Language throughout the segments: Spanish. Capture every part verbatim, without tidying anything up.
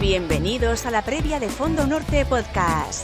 Bienvenidos a la previa de Fondo Norte Podcast.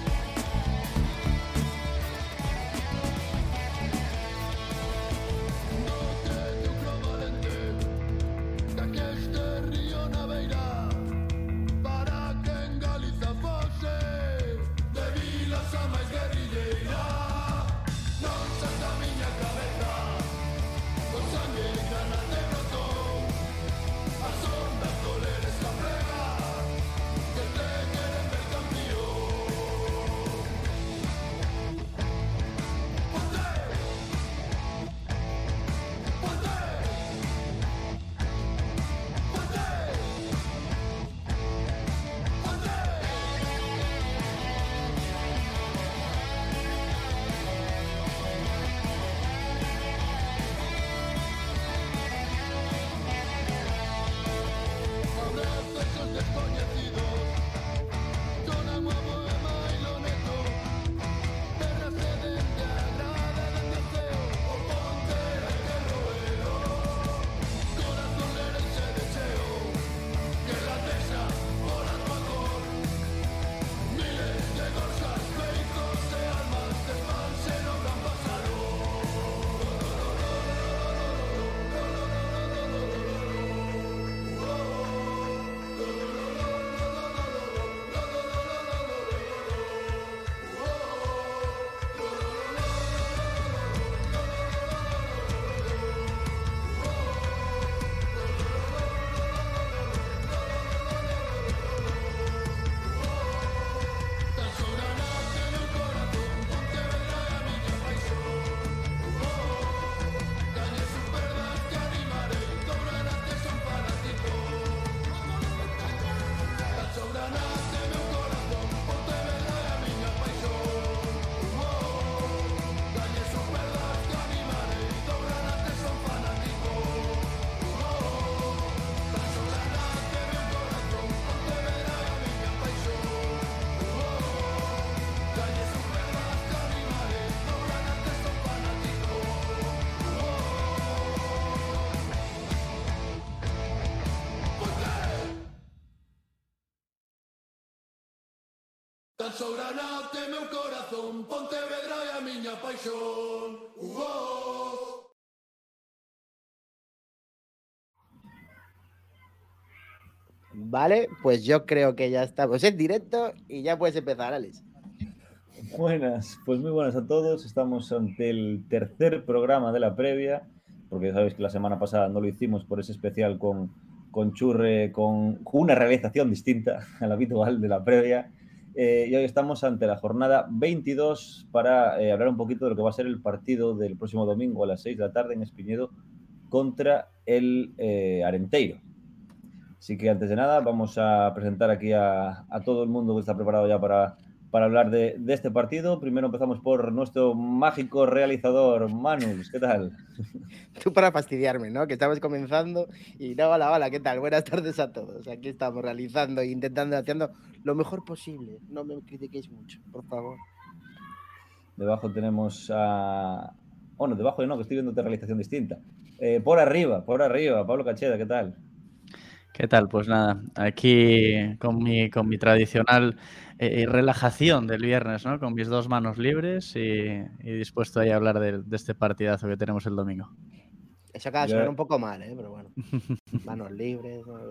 Tan soberana que meu corazón, Pontevedra é a miña paixón. Uh-oh. Vale, pues yo creo que ya estamos en directo y ya puedes empezar, Alex. Buenas, pues muy buenas a todos. Estamos ante el tercer programa de la previa, porque sabéis que la semana pasada no lo hicimos por ese especial con, con Churre, con, con una realización distinta a la habitual de la previa. Eh, y hoy estamos ante la jornada veintidós para eh, hablar un poquito de lo que va a ser el partido del próximo domingo a las seis de la tarde en Espiñedo contra el eh, Arenteiro. Así que antes de nada vamos a presentar aquí a, a todo el mundo que está preparado ya para, para hablar de, de este partido. Primero empezamos por nuestro mágico realizador, Manus. ¿Qué tal? Tú para fastidiarme, ¿no? Que estamos comenzando y no, hola, hola, ¿qué tal? Buenas tardes a todos. Aquí estamos realizando e intentando, haciendo lo mejor posible. No me critiquéis mucho, por favor. Debajo tenemos a... Bueno, debajo no, que estoy viendo otra realización distinta. Eh, por arriba, por arriba, Pablo Cacheda, ¿qué tal? ¿Qué tal? Pues nada, aquí con mi, con mi tradicional eh, relajación del viernes, ¿no? Con mis dos manos libres y, y dispuesto ahí a hablar de, de este partidazo que tenemos el domingo. Eso acaba de sonar un poco mal, ¿eh? Pero bueno, manos libres, ¿no?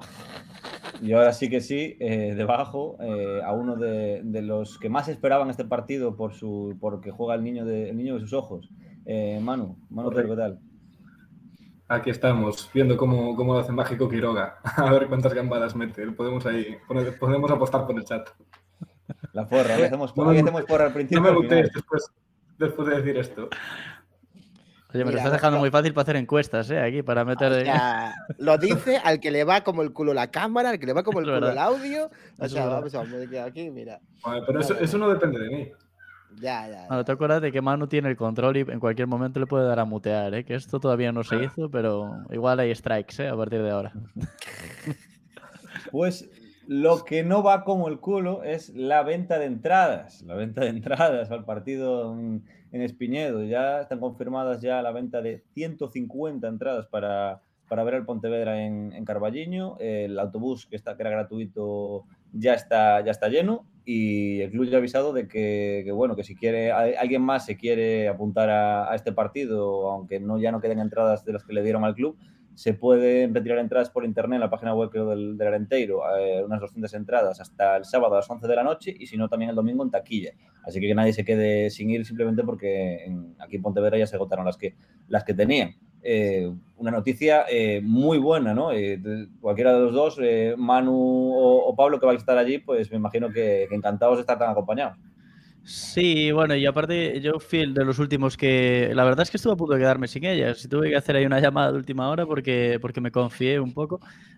Y ahora sí que sí, eh, debajo, eh, a uno de, de los que más esperaban este partido por su porque juega el niño de, el niño de sus ojos, eh, Manu, Manu, ¿qué tal? Aquí estamos, viendo cómo, cómo lo hace Mágico Quiroga. A ver cuántas gambadas mete. Podemos ahí, podemos apostar por el chat. La porra, ahí hacemos, no, ahí hacemos porra al principio. No me gustéis después, después de decir esto. Oye, me Mira, lo estás dejando no, muy fácil para hacer encuestas, ¿eh? Aquí, para meter... O sea, lo dice al que le va como el culo la cámara, al que le va como el culo el audio. O sea, vamos, vamos, aquí, mira. Vale, pero eso, eso no depende de mí. Ya, ya, ya. Bueno, te acuerdas de que Manu tiene el control y en cualquier momento le puede dar a mutear, ¿eh? Que esto todavía no se ah. hizo, pero igual hay strikes, ¿eh? A partir de ahora. Pues lo que no va como el culo es la venta de entradas. La venta de entradas al partido en, en Espiñedo. Ya están confirmadas ya la venta de ciento cincuenta entradas para, para ver el Pontevedra en, en Carballiño. El autobús que, está, que era gratuito ya está, ya está lleno y el club ya ha avisado de que, que, bueno, que si quiere alguien más se quiere apuntar a, a este partido, aunque no, ya no queden entradas de las que le dieron al club, se pueden retirar entradas por internet en la página web, creo, del, del Arenteiro, eh, unas doscientas entradas hasta el sábado a las once de la noche y si no también el domingo en taquilla. Así que que nadie se quede sin ir simplemente porque en, aquí en Pontevedra ya se agotaron las que, las que tenían. Eh, una noticia eh, muy buena, ¿no? Eh, de, cualquiera de los dos, eh, Manu o, o Pablo, que vais a estar allí, pues me imagino que, que encantados de estar tan acompañados. Sí, bueno, y aparte yo fui el de los últimos que... La verdad es que estuve a punto de quedarme sin ellas. Y tuve que hacer ahí una llamada de última hora porque, porque me confié un poco.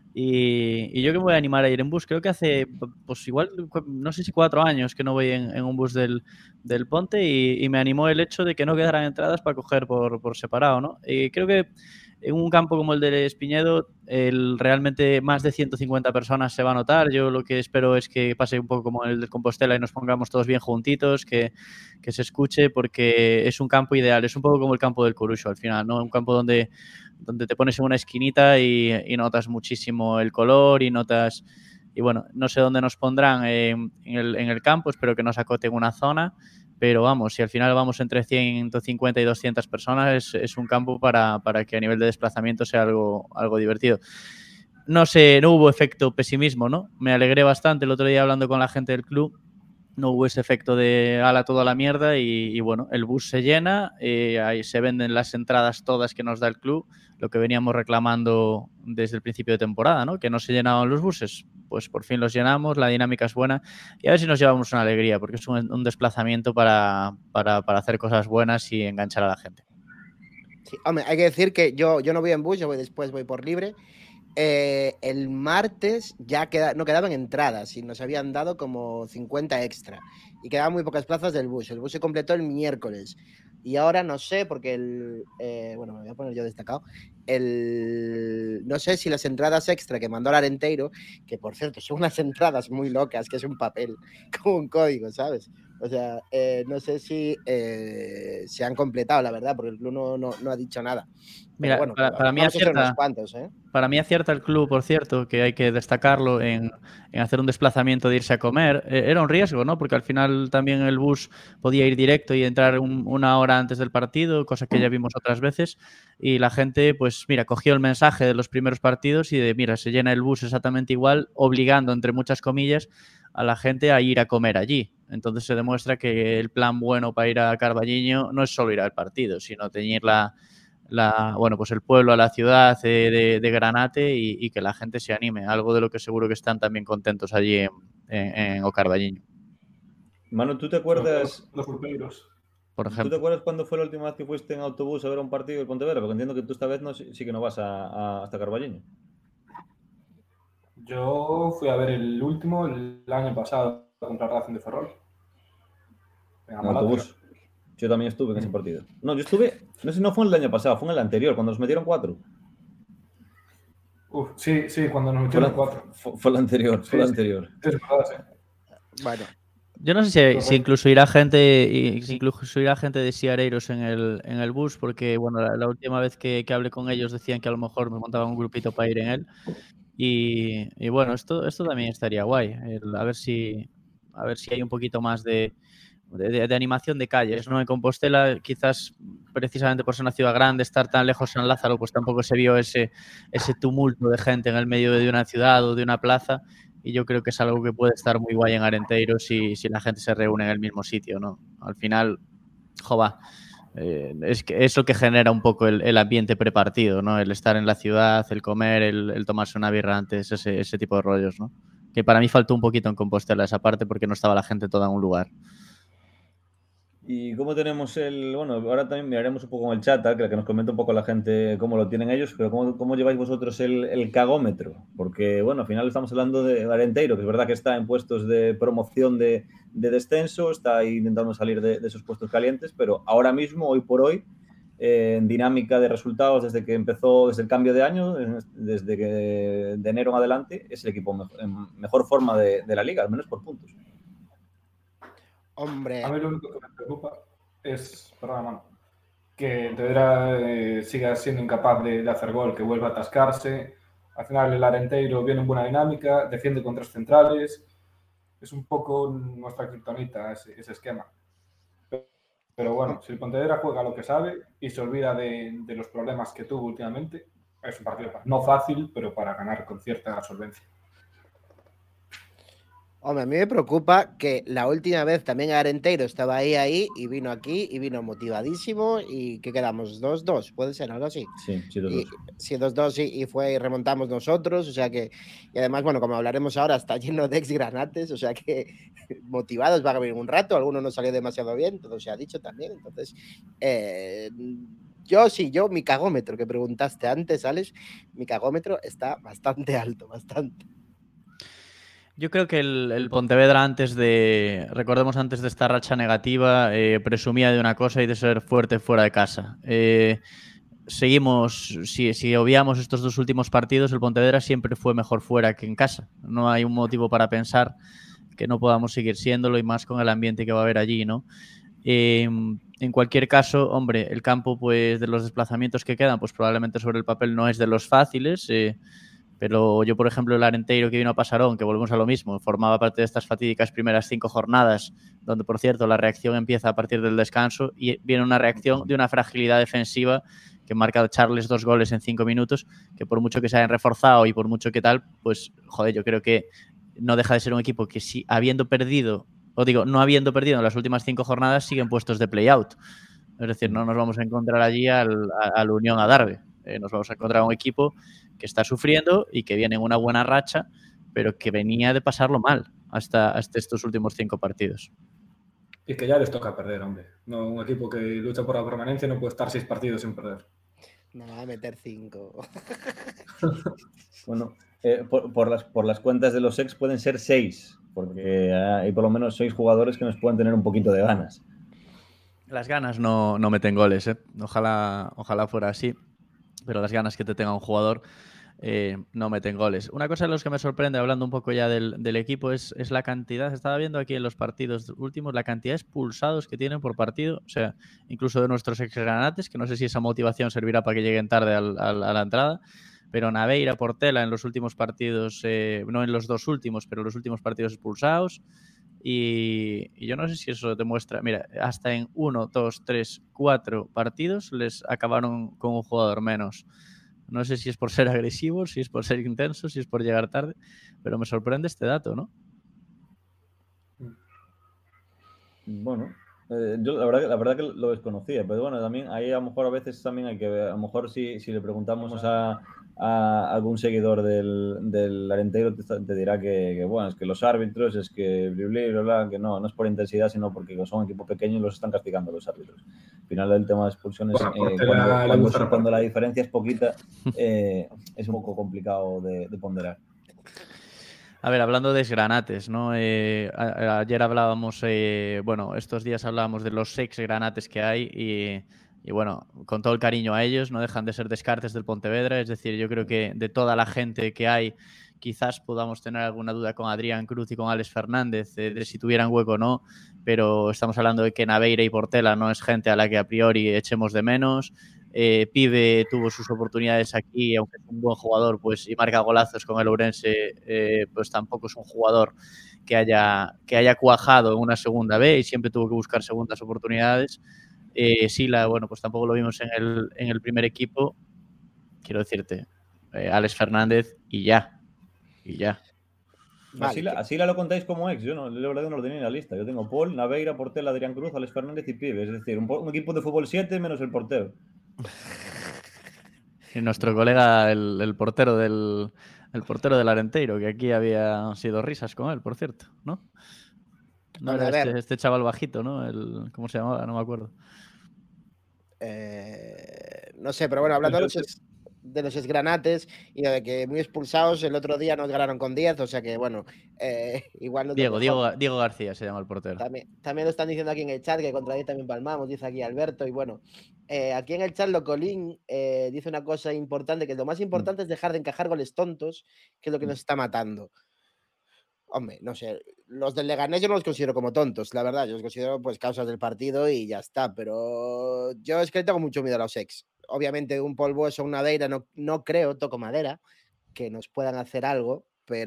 Y, y yo que me voy a animar a ir en bus. Creo que hace, pues igual, no sé si cuatro años que no voy en, en un bus del, del Ponte y, y me animó el hecho de que no quedaran entradas para coger por, por separado, ¿no? Y creo que en un campo como el de Espiñedo, el, realmente más de ciento cincuenta personas se va a notar. Yo lo que espero es que pase un poco como el de Compostela y nos pongamos todos bien juntitos, que, que se escuche, porque es un campo ideal. Es un poco como el campo del Coruxo al final, ¿no? Un campo donde, donde te pones en una esquinita y, y notas muchísimo el color y notas... Y bueno, no sé dónde nos pondrán en, en, el, en el campo, espero que nos acoten una zona. Pero vamos, si al final vamos entre ciento cincuenta y doscientas personas, es, es un campo para, para que a nivel de desplazamiento sea algo, algo divertido. No sé, no hubo efecto pesimismo, ¿no? Me alegré bastante el otro día hablando con la gente del club. No hubo ese efecto de ala toda la mierda y, y bueno, el bus se llena, eh, ahí se venden las entradas todas que nos da el club, lo que veníamos reclamando desde el principio de temporada, ¿no? Que no se llenaban los buses. Pues por fin los llenamos, la dinámica es buena y a ver si nos llevamos una alegría, porque es un, un desplazamiento para, para, para hacer cosas buenas y enganchar a la gente. Sí, hombre, hay que decir que yo, yo no voy en bus, yo voy después, voy por libre. Eh, el martes ya queda, no quedaban entradas y nos habían dado como cincuenta extra y quedaban muy pocas plazas del bus. El bus se completó el miércoles y ahora no sé, porque el, eh, bueno, me voy a poner yo destacado, el, no sé si las entradas extra que mandó el Arenteiro, que por cierto son unas entradas muy locas, que es un papel con un código, ¿sabes? O sea, eh, no sé si eh, se han completado, la verdad, porque el club no, no, no ha dicho nada. Mira, bueno, para, para, mí vamos acierta, a hacer unos cuantos, ¿eh? Para mí acierta el club, por cierto, que hay que destacarlo en, en hacer un desplazamiento de irse a comer. Eh, era un riesgo, ¿no? Porque al final también el bus podía ir directo y entrar un, una hora antes del partido, cosa que ya vimos otras veces. Y la gente, pues mira, cogió el mensaje de los primeros partidos y de, mira, se llena el bus exactamente igual, obligando, entre muchas comillas, a la gente a ir a comer allí. Entonces se demuestra que el plan bueno para ir a Carballiño no es solo ir al partido, sino teñir la... La, bueno, pues el pueblo a la ciudad de, de, de Granate y, y que la gente se anime, algo de lo que seguro que están también contentos allí en, en, en Ocarballiño. Manu, ¿tú te acuerdas? Los pulpeiros. Por ejemplo. ¿Tú te acuerdas cuándo fue la última vez que fuiste en autobús a ver un partido de Pontevedra? Porque entiendo que tú esta vez no, sí que no vas a, a, hasta Carballiño. Yo fui a ver el último el año pasado contra Racing de Ferrol. En autobús. Yo también estuve en ese partido. No, yo estuve, no sé si no fue en el año pasado, fue en el anterior, cuando nos metieron cuatro. Uf, sí, sí, cuando nos metieron fue la, cuatro. Fue, fue el anterior, sí, fue el sí. anterior. Sí, es verdad, sí. Bueno. Yo no sé si, si incluso irá gente, si incluso irá gente de Siareiros en el, en el bus, porque bueno, la, la última vez que, que hablé con ellos decían que a lo mejor me montaban un grupito para ir en él. Y, y bueno, esto, esto también estaría guay. El, a ver si, a ver si hay un poquito más de. De, de, de animación de calles, ¿no? En Compostela, quizás precisamente por ser una ciudad grande, estar tan lejos de San Lázaro, pues tampoco se vio ese, ese tumulto de gente en el medio de una ciudad o de una plaza, y yo creo que es algo que puede estar muy guay en Arenteiro si, si la gente se reúne en el mismo sitio, ¿no? Al final, jova, eh, es que es lo que genera un poco el, el ambiente prepartido, ¿no? El estar en la ciudad, el comer, el, el tomarse una birra antes, ese, ese tipo de rollos, ¿no? Que para mí faltó un poquito en Compostela esa parte porque no estaba la gente toda en un lugar. Y cómo tenemos el... Bueno, ahora también miraremos un poco con el chat, ¿eh? Que nos comente un poco la gente cómo lo tienen ellos, pero cómo, cómo lleváis vosotros el, el cagómetro. Porque, bueno, al final estamos hablando de Arenteiro, que es verdad que está en puestos de promoción de, de descenso, está ahí intentando salir de, de esos puestos calientes, pero ahora mismo, hoy por hoy, eh, en dinámica de resultados desde que empezó, desde el cambio de año, desde que de enero en adelante, es el equipo mejor, en mejor forma de, de la liga, al menos por puntos. Hombre. A mí lo único que me preocupa es, perdón, mano, que Enredera eh, siga siendo incapaz de, de hacer gol, que vuelva a atascarse. Al final el Arenteiro viene en buena dinámica, defiende con tres centrales. Es un poco nuestra kriptonita ese, ese esquema. Pero bueno, si el Pontevedra juega lo que sabe y se olvida de, de los problemas que tuvo últimamente, es un partido no fácil, pero para ganar con cierta solvencia. Hombre, a mí me preocupa que la última vez también Arenteiro estaba ahí, ahí, y vino aquí, y vino motivadísimo, y que quedamos dos dos, puede ser algo así. Sí, sí, dos dos. Sí, dos dos, sí, y fue y remontamos nosotros, o sea que, y además, bueno, como hablaremos ahora, está lleno de ex-granates, o sea que motivados va a venir un rato, alguno no salió demasiado bien, todo se ha dicho también, entonces, eh, yo sí, yo, mi cagómetro que preguntaste antes, Alex, mi cagómetro está bastante alto, bastante. Yo creo que el, el Pontevedra antes de, recordemos antes de esta racha negativa, eh, presumía de una cosa y de ser fuerte fuera de casa. Eh, seguimos, si, si obviamos estos dos últimos partidos, el Pontevedra siempre fue mejor fuera que en casa. No hay un motivo para pensar que no podamos seguir siéndolo y más con el ambiente que va a haber allí, ¿no? Eh, en cualquier caso, hombre, el campo pues de los desplazamientos que quedan, pues probablemente sobre el papel no es de los fáciles, eh, pero yo, por ejemplo, el Arenteiro que vino a Pasarón, que volvemos a lo mismo, formaba parte de estas fatídicas primeras cinco jornadas, donde, por cierto, la reacción empieza a partir del descanso y viene una reacción de una fragilidad defensiva que marca Charles dos goles en cinco minutos, que por mucho que se hayan reforzado y por mucho que tal, pues, joder, yo creo que no deja de ser un equipo que sí, habiendo perdido, o digo, no habiendo perdido en las últimas cinco jornadas, siguen puestos de play-out. Es decir, no nos vamos a encontrar allí al, al Unión Adarve. Eh, nos vamos a encontrar un equipo que está sufriendo y que viene en una buena racha, pero que venía de pasarlo mal hasta, hasta estos últimos cinco partidos. Y que ya les toca perder, hombre. No, un equipo que lucha por la permanencia no puede estar seis partidos sin perder. Me va a meter cinco. Bueno, eh, por, por, las, por las cuentas de los ex pueden ser seis, porque hay por lo menos seis jugadores que nos pueden tener un poquito de ganas. Las ganas no, no meten goles, ¿eh? Ojalá, ojalá fuera así, pero las ganas que te tenga un jugador eh, no meten goles. Una cosa de los que me sorprende, hablando un poco ya del, del equipo, es, es la cantidad, estaba viendo aquí en los partidos últimos, la cantidad de expulsados que tienen por partido, o sea, incluso de nuestros ex-granates, que no sé si esa motivación servirá para que lleguen tarde al, al, a la entrada, pero Naveira, Portela en los últimos partidos, eh, no en los dos últimos, pero en los últimos partidos expulsados. Y, y yo no sé si eso demuestra, mira, hasta en uno, dos, tres, cuatro partidos les acabaron con un jugador menos. No sé si es por ser agresivos, si es por ser intensos, si es por llegar tarde, pero me sorprende este dato, ¿no? Bueno, eh, yo la verdad, la verdad que lo desconocía, pero bueno, también ahí a lo mejor a veces también hay que ver, a lo mejor si, si le preguntamos a, a algún seguidor del, del Arenteiro te, te dirá que, que, bueno, es que los árbitros, es que bla, bla, bla, que no, no es por intensidad, sino porque son un equipo pequeño y los están castigando los árbitros. Al final el tema de expulsiones, bueno, eh, cuando, cuando, cuando la diferencia es poquita, eh, es un poco complicado de, de ponderar. A ver, hablando de ex-granates, ¿no? Eh, a, ayer hablábamos, eh, bueno, estos días hablábamos de los ex-granates que hay y, y, bueno, con todo el cariño a ellos, no dejan de ser descartes del Pontevedra. Es decir, yo creo que de toda la gente que hay, quizás podamos tener alguna duda con Adrián Cruz y con Alex Fernández eh, de si tuvieran hueco o no, pero estamos hablando de que Naveira y Portela no es gente a la que a priori echemos de menos. Eh, Pibe tuvo sus oportunidades aquí, aunque es un buen jugador, pues y marca golazos con el Ourense, eh, pues tampoco es un jugador que haya, que haya cuajado en una segunda B y siempre tuvo que buscar segundas oportunidades. Eh, Sila, bueno, pues tampoco lo vimos en el, en el primer equipo. Quiero decirte, eh, Alex Fernández y ya, y ya. Vale, así, la, así la lo contáis como ex, yo no, la verdad no lo tenía en la lista. Yo tengo Paul, Naveira, Portela, Adrián Cruz, Alex Fernández y Pibe. Es decir, un, un equipo de fútbol siete menos el portero. Y nuestro colega, el, el portero del el portero del Arenteiro, que aquí había sido risas con él, por cierto, ¿no? No era este, este chaval bajito, ¿no? El, ¿cómo se llamaba? No me acuerdo. Eh, no sé, pero bueno, hablando de los, es, de los esgranates y de que muy expulsados, el otro día nos ganaron con diez, o sea que bueno, eh, igual no. Diego, Diego, Diego García se llama el portero. También, también lo están diciendo aquí en el chat, que contra diez también palmamos, dice aquí Alberto, y bueno, eh, aquí en el chat Locolín eh, dice una cosa importante, que lo más importante es dejar de encajar goles tontos, que es lo que nos está matando. hombre, no sé, los del Leganés yo no los considero como tontos, la verdad, yo los considero pues causas del partido y ya está, pero yo es que le tengo mucho miedo a los ex. Obviamente un Polvo o una Deira no, no creo, toco madera, que nos puedan hacer algo,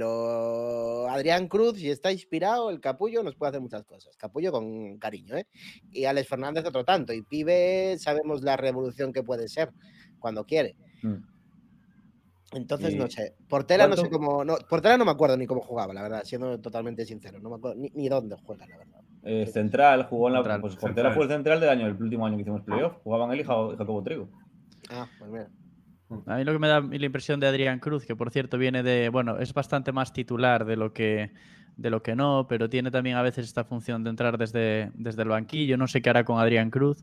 pero Adrián Cruz, si está inspirado, el Capullo nos puede hacer muchas cosas. Capullo con cariño, ¿eh? Y Alex Fernández otro tanto. Y Pibe, sabemos la revolución que puede ser cuando quiere. Mm. Entonces, y... no sé. Portela ¿Cuánto? no sé cómo. No, Portela no me acuerdo ni cómo jugaba, la verdad, siendo totalmente sincero. No me acuerdo ni, ni dónde juega, la verdad. Eh, central, jugó en la. Central, pues Portela central. Fue el central del año, el último año que hicimos playoff. Jugaban él y Jacobo Trigo. Ah, pues mira. A mí lo que me da la impresión de Adrián Cruz, que por cierto viene de, bueno, es bastante más titular de lo que, de lo que no, pero tiene también a veces esta función de entrar desde, desde el banquillo. No sé qué hará con Adrián Cruz.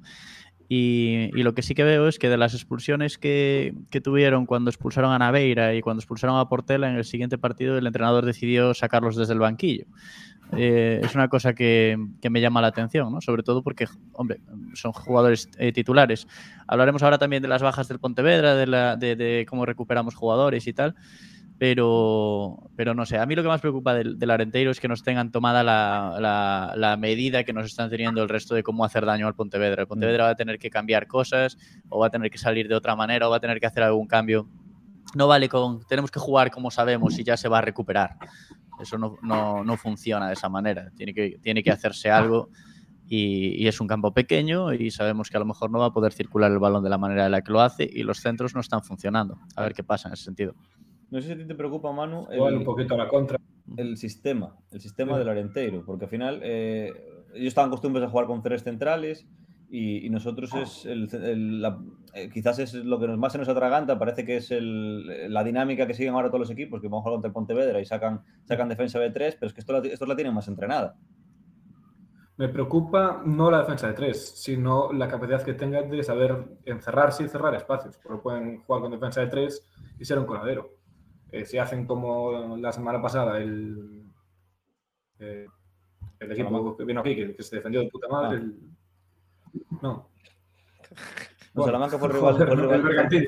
Y, y lo que sí que veo es que de las expulsiones que, que tuvieron cuando expulsaron a Naveira y cuando expulsaron a Portela, en el siguiente partido el entrenador decidió sacarlos desde el banquillo. Eh, es una cosa que, que me llama la atención, ¿no? Sobre todo porque, hombre, son jugadores eh, titulares. Hablaremos ahora también de las bajas del Pontevedra, de, la, de, de cómo recuperamos jugadores y tal, pero, pero no sé. A mí lo que más preocupa del, del Arenteiro es que nos tengan tomada la, la, la medida que nos están teniendo el resto de cómo hacer daño al Pontevedra. El Pontevedra va a tener que cambiar cosas, o va a tener que salir de otra manera, o va a tener que hacer algún cambio. No vale con, tenemos que jugar como sabemos y ya se va a recuperar. Eso no, no, no funciona de esa manera. Tiene que, tiene que hacerse algo y, y es un campo pequeño y sabemos que a lo mejor no va a poder circular el balón de la manera en la que lo hace y los centros no están funcionando. A ver qué pasa en ese sentido. No sé si a ti te preocupa, Manu, el, un poquito a la contra. El sistema, el sistema sí. del Arenteiro, porque al final eh, ellos estaban acostumbrados a jugar con tres centrales y, y nosotros es el, el, la, eh, quizás es lo que más se nos atraganta, parece que es el, la dinámica que siguen ahora todos los equipos, que van a jugar contra el Pontevedra y sacan, sacan defensa de tres, pero es que esto la, esto la tienen más entrenada. Me preocupa no la defensa de tres, sino la capacidad que tengan de saber encerrarse y cerrar espacios, porque pueden jugar con defensa de tres y ser un coladero. Eh, si hacen como la semana pasada el, eh, el equipo Salamanca. que vino aquí, que, que se defendió de puta madre, ah. el, no. No, Salamanca fue el rival del Bergantiño.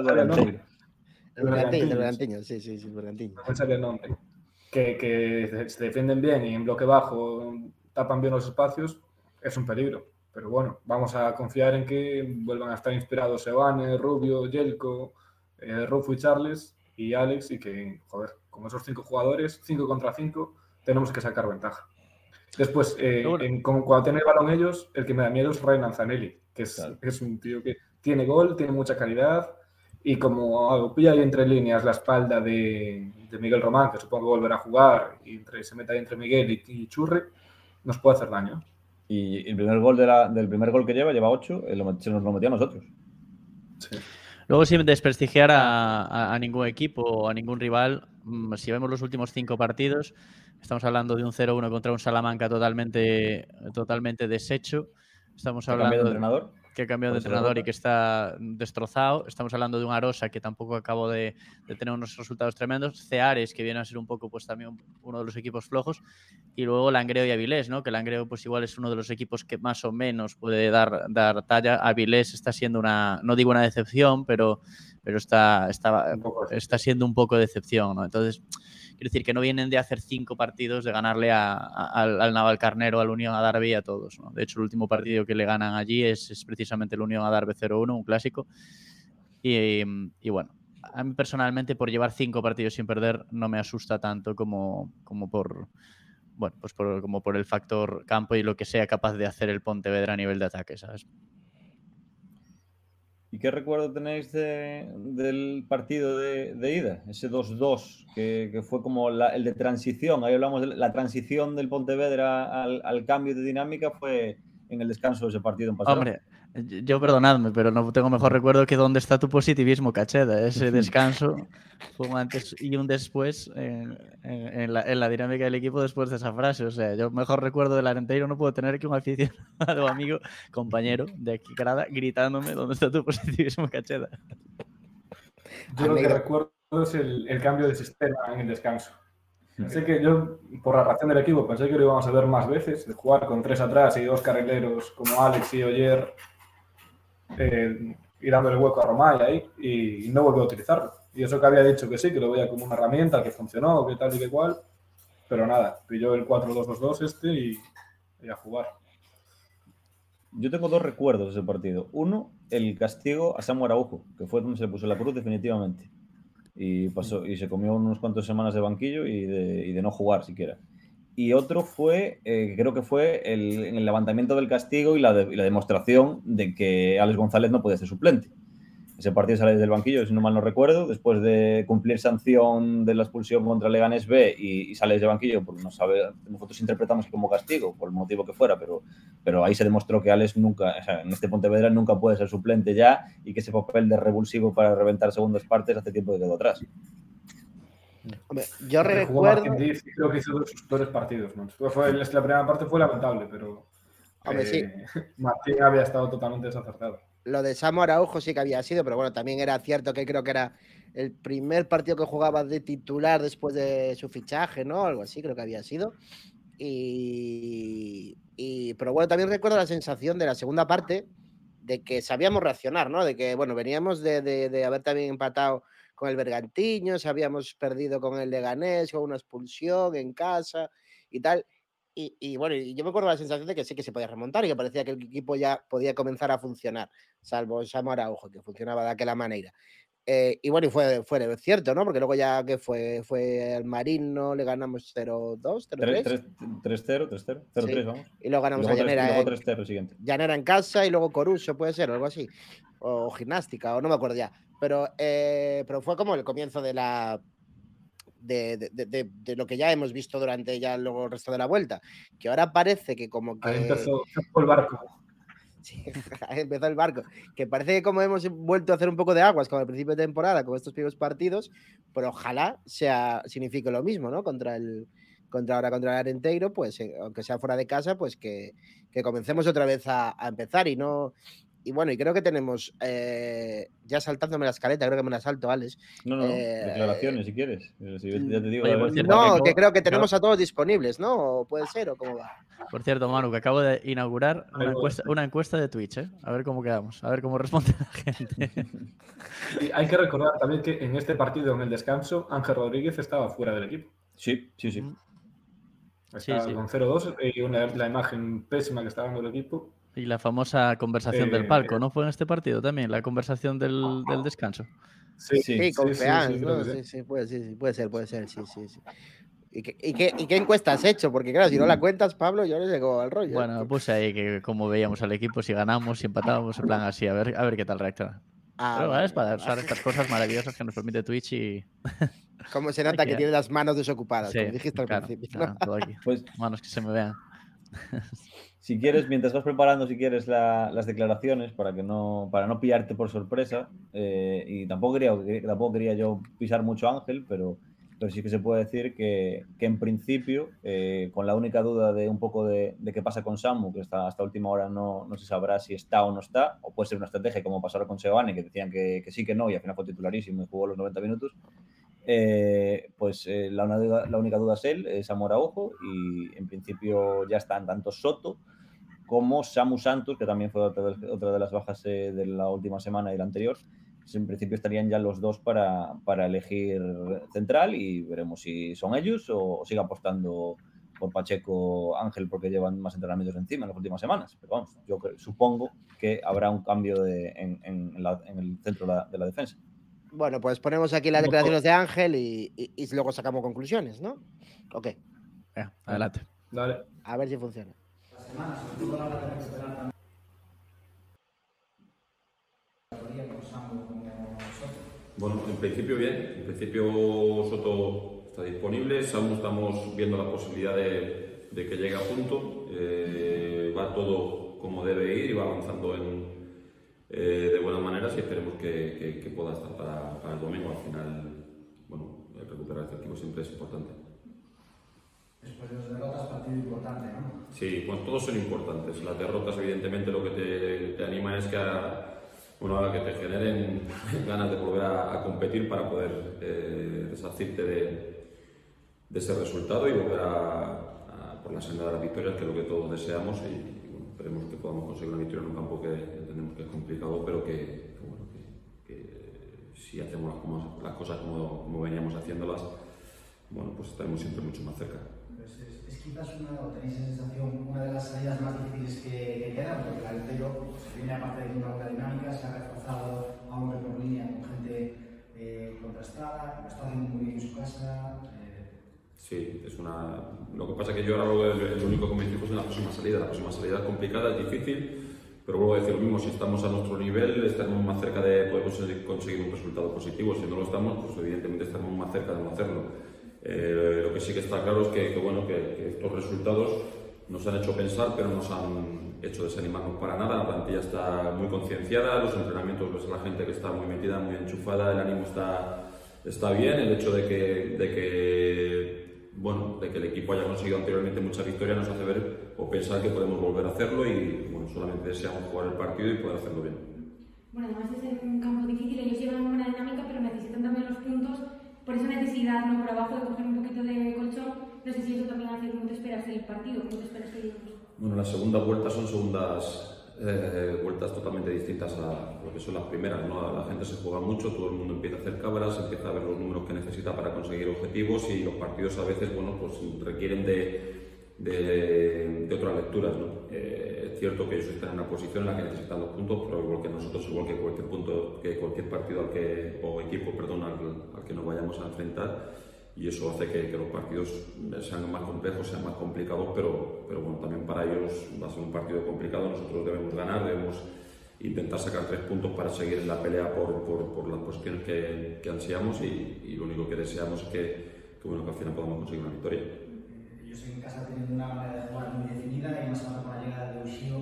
El Bergantiño, el Bergantiño, sí, sí, sí, el Bergantiño. No me sale el nombre. Que, que se defienden bien y en bloque bajo tapan bien los espacios, es un peligro. Pero bueno, vamos a confiar en que vuelvan a estar inspirados Sebane, Rubio, Yelko, eh, Rufo y Charles y Alex, y que, joder, con esos cinco jugadores, cinco contra cinco, tenemos que sacar ventaja. Después, eh, bueno. en, como cuando tienen el balón ellos, el que me da miedo es Ryan Anzanelli, que es, claro. es un tío que tiene gol, tiene mucha calidad, y como algo pilla ahí entre líneas la espalda de, de Miguel Román, que supongo que volverá a jugar, y entre, se mete ahí entre Miguel y, y Churre, nos puede hacer daño. Y el primer gol de la, del primer gol que lleva, lleva ocho, eh, lo, se nos lo metió a nosotros. Sí. Luego, sin desprestigiar a, a, a ningún equipo o a ningún rival, si vemos los últimos cinco partidos, estamos hablando de un cero uno contra un Salamanca totalmente, totalmente deshecho. Estamos hablando de entrenador. que ha cambiado de entrenador y que está destrozado. Estamos hablando de un Arosa que tampoco acabó de, de tener unos resultados tremendos. Ceares, que viene a ser un poco pues también uno de los equipos flojos. Y luego Langreo y Avilés, ¿no? Que Langreo pues igual es uno de los equipos que más o menos puede dar, dar talla. Avilés está siendo una, no digo una decepción, pero, pero está, está, está siendo un poco de decepción, ¿no? Entonces, quiero decir que no vienen de hacer cinco partidos de ganarle a, a, al, al Navalcarnero, al Unión Adarve y a todos, ¿no? De hecho, el último partido que le ganan allí es, es precisamente el Unión Adarve cero uno, un clásico. Y, y bueno, a mí personalmente por llevar cinco partidos sin perder no me asusta tanto como, como por... Bueno, pues por, como por el factor campo y lo que sea capaz de hacer el Pontevedra a nivel de ataque, ¿sabes? ¿Y qué recuerdo tenéis de, del partido de, de ida? Ese dos dos, que, que fue como la, el de transición. Ahí hablamos de la transición del Pontevedra al, al cambio de dinámica, fue en el descanso de ese partido en Pasarón. Hombre, yo perdonadme, pero no tengo mejor recuerdo que dónde está tu positivismo, Cacheda. Ese descanso fue un antes y un después en, en, en, la, en la dinámica del equipo después de esa frase. O sea, yo mejor recuerdo del Arenteiro no puedo tener que un aficionado, amigo, compañero de aquí grada gritándome dónde está tu positivismo, Cacheda. Yo lo que recuerdo es el, el cambio de sistema en el descanso. Sé que yo, por la reacción del equipo, pensé que lo íbamos a ver más veces, de jugar con tres atrás y dos carrileros como Alex y Oyer, eh, y dándole hueco a Romay ahí, y no volvió a utilizarlo. Y eso que había dicho que sí, que lo veía como una herramienta, que funcionó, que tal y que cual, pero nada, pilló el cuatro dos dos dos este y, y a jugar. Yo tengo dos recuerdos de ese partido. Uno, el castigo a Samu Araujo, que fue donde se le puso la cruz definitivamente. Y pasó y se comió unos cuantos semanas de banquillo y de, y de no jugar siquiera. Y otro fue, eh, creo que fue el, el levantamiento del castigo y la, de, y la demostración de que Alex González no podía ser suplente. Ese partido sale desde el banquillo, si no mal no recuerdo, después de cumplir sanción de la expulsión contra Leganés B y, y sale desde el banquillo, porque no sabe, nosotros interpretamos que como castigo, por el motivo que fuera, pero, pero ahí se demostró que Alex nunca, o sea, en este Pontevedra nunca puede ser suplente ya y que ese papel de revulsivo para reventar segundas partes hace tiempo que quedó atrás. Hombre, yo Porque jugó recuerdo... Martín Diz, creo que hizo sus peores partidos, ¿no? Fue, la primera parte fue lamentable, pero Hombre, eh, sí. Martín había estado totalmente desacertado. Lo de Samu Araujo sí que había sido, pero bueno, también era cierto que creo que era el primer partido que jugaba de titular después de su fichaje, ¿no? Algo así creo que había sido. Y, y pero bueno, también recuerdo la sensación de la segunda parte de que sabíamos reaccionar, ¿no? De que, bueno, veníamos de, de, de haber también empatado con el Bergantiños, habíamos perdido con el Leganés, con una expulsión en casa y tal. Y, y bueno, y yo me acuerdo de la sensación de que sí que se podía remontar y que parecía que el equipo ya podía comenzar a funcionar, salvo Samu Araujo, que funcionaba de aquella manera. Eh, y bueno, y fue, fue cierto, ¿no? Porque luego ya que fue, fue el Marino, le ganamos cero dos, cero tres. tres cero, tres cero, cero tres, sí. Vamos. Y luego ganamos y luego a Llanera. tres, y luego tres cero siguiente. Llanera en casa y luego Coruso, puede ser, o algo así. O Gimnástica, o no me acuerdo ya. Pero, eh, pero fue como el comienzo de la... De, de, de, de lo que ya hemos visto durante ya luego el resto de la vuelta. Que ahora parece que como que... Ahí empezó el barco. Sí, empezó el barco. Que parece que como hemos vuelto a hacer un poco de aguas como al principio de temporada con estos primeros partidos, pero ojalá sea, signifique lo mismo, ¿no? Contra el contra ahora contra el Arenteiro, pues eh, aunque sea fuera de casa, pues que, que comencemos otra vez a, a empezar y no... Y bueno, y creo que tenemos, eh, ya saltándome la escaleta, creo que me la salto, Alex. No, no, eh, declaraciones si quieres. Si ya te digo, Oye, por cierto, no, acabo, que creo que tenemos acabo, a todos disponibles, ¿no? ¿O puede ser o cómo va? Por cierto, Manu, que acabo de inaugurar una encuesta, una encuesta de Twitch, ¿eh? A ver cómo quedamos, a ver cómo responde la gente. Y hay que recordar también que en este partido, en el descanso, Ángel Rodríguez estaba fuera del equipo. Sí, sí, sí. Estaba sí, sí. con cero dos y una, la imagen pésima que estaba dando el equipo. Y la famosa conversación eh, del palco, ¿no? Fue en este partido también, la conversación del, del descanso. Sí, sí, sí con sí, Feans, sí, sí, ¿no? Sí, sí, puede, sí, sí, puede ser, puede ser, sí, sí, sí. ¿Y qué, y, qué, ¿Y qué encuesta has hecho? Porque claro, si no la cuentas, Pablo, yo no llego al rollo. Bueno, ¿eh? puse ahí que cómo veíamos al equipo, si ganamos, si empatábamos, en plan así, a ver, a ver qué tal reacciona. Ah, Pero vale, es para usar estas cosas maravillosas que nos permite Twitch y... Cómo se nota que, que tiene las manos desocupadas, sí, como dijiste al claro, principio. Claro, todo aquí. Pues, manos que se me vean. Si quieres, mientras vas preparando, si quieres, la, las declaraciones para que no, para no pillarte por sorpresa, eh, y tampoco quería, tampoco quería yo pisar mucho a Ángel, pero, pero sí que se puede decir que, que en principio, eh, con la única duda de un poco de, de qué pasa con Samu, que hasta, hasta última hora no, no se sabrá si está o no está, o puede ser una estrategia como pasó con Seoane, que decían que, que sí, que no, y al final fue titularísimo y jugó los noventa minutos. Eh, pues eh, la, una, la única duda es él, es Samu Araujo, y en principio ya están tanto Soto como Samu Santos, que también fue otra de, otra de las bajas eh, de la última semana y la anterior. Pues en principio estarían ya los dos para, para elegir central y veremos si son ellos o, o sigue apostando por Pacheco Ángel porque llevan más entrenamientos encima en las últimas semanas. Pero vamos, yo supongo que habrá un cambio de, en, en, la, en el centro de la, de la defensa. Bueno, pues ponemos aquí las declaraciones de Ángel y, y, y luego sacamos conclusiones, ¿no? Ok. Yeah, adelante. Dale. A ver si funciona. Bueno, en principio bien. En principio Soto está disponible. Samu estamos viendo la posibilidad de, de que llegue a punto. Eh, va todo como debe ir y va avanzando en, eh, de buena manera. Sí, esperemos que, que, que pueda estar para, para el domingo. Al final, bueno, recuperar este equipo siempre es importante. Después de las derrotas, partido importante, ¿no? Sí, pues todos son importantes. Las derrotas, evidentemente, lo que te, te anima es que a, bueno, a que te generen ganas de volver a, a competir para poder eh, desasirte de, de ese resultado y volver a, a por la senda de las victorias, que es lo que todos deseamos. Y, y bueno, esperemos que podamos conseguir una victoria en un campo que entendemos que es complicado, pero que, que, bueno, que, que si hacemos las, las cosas como, como veníamos haciéndolas, bueno, pues estaremos siempre mucho más cerca. quizás una, o tenéis esa sensación, una de las salidas más difíciles que, que quedan, porque el Arenteiro pues, viene aparte de una buena dinámica, se ha reforzado a hombre por línea con gente eh, contrastada, lo está haciendo muy bien en su casa. Eh... Sí, es una... Lo que pasa es que yo ahora lo, lo único que me fijo es en la próxima salida. La próxima salida es complicada, es difícil, pero vuelvo a decir lo mismo, si estamos a nuestro nivel estaremos más cerca de poder conseguir un resultado positivo. Si no lo estamos, pues evidentemente estaremos más cerca de no hacerlo. Eh, lo que sí que está claro es que, que, bueno, que, que estos resultados nos han hecho pensar, pero nos han hecho desanimarnos para nada. La plantilla está muy concienciada, los entrenamientos, ves a la gente que está muy metida, muy enchufada, el ánimo está, está bien. El hecho de que, de que bueno, de que el equipo haya conseguido anteriormente muchas victorias nos hace ver o pensar que podemos volver a hacerlo y bueno, solamente deseamos jugar el partido y poder hacerlo bien. Bueno, además es un campo difícil, ellos llevan una buena dinámica, pero necesitan también los puntos por esa necesidad, ¿no? Por abajo de coger un poquito de colchón. No sé si eso también hace cómo te esperas del partido, cómo te esperas que digamos. Bueno, las segundas vueltas son segundas eh, vueltas totalmente distintas a lo que son las primeras, ¿no? La gente se juega mucho, todo el mundo empieza a hacer cábalas, empieza a ver los números que necesita para conseguir objetivos y los partidos a veces, bueno, pues requieren de, de, de otras lecturas, ¿no? Eh, es cierto que ellos están en una posición en la que necesitan los puntos, pero igual que nosotros, igual que cualquier punto, que cualquier partido al que, o equipo, perdón, al, al que nos vayamos a enfrentar. Y eso hace que, que los partidos sean más complejos, sean más complicados, pero, pero bueno, también para ellos va a ser un partido complicado. Nosotros debemos ganar, debemos intentar sacar tres puntos para seguir en la pelea por, por, por las posiciones que, que ansiamos y, y lo único que deseamos es que, que, bueno, que al final podamos conseguir una victoria. Ellos en casa tienen una manera de jugar muy definida y más ahora con la llegada de Ushio,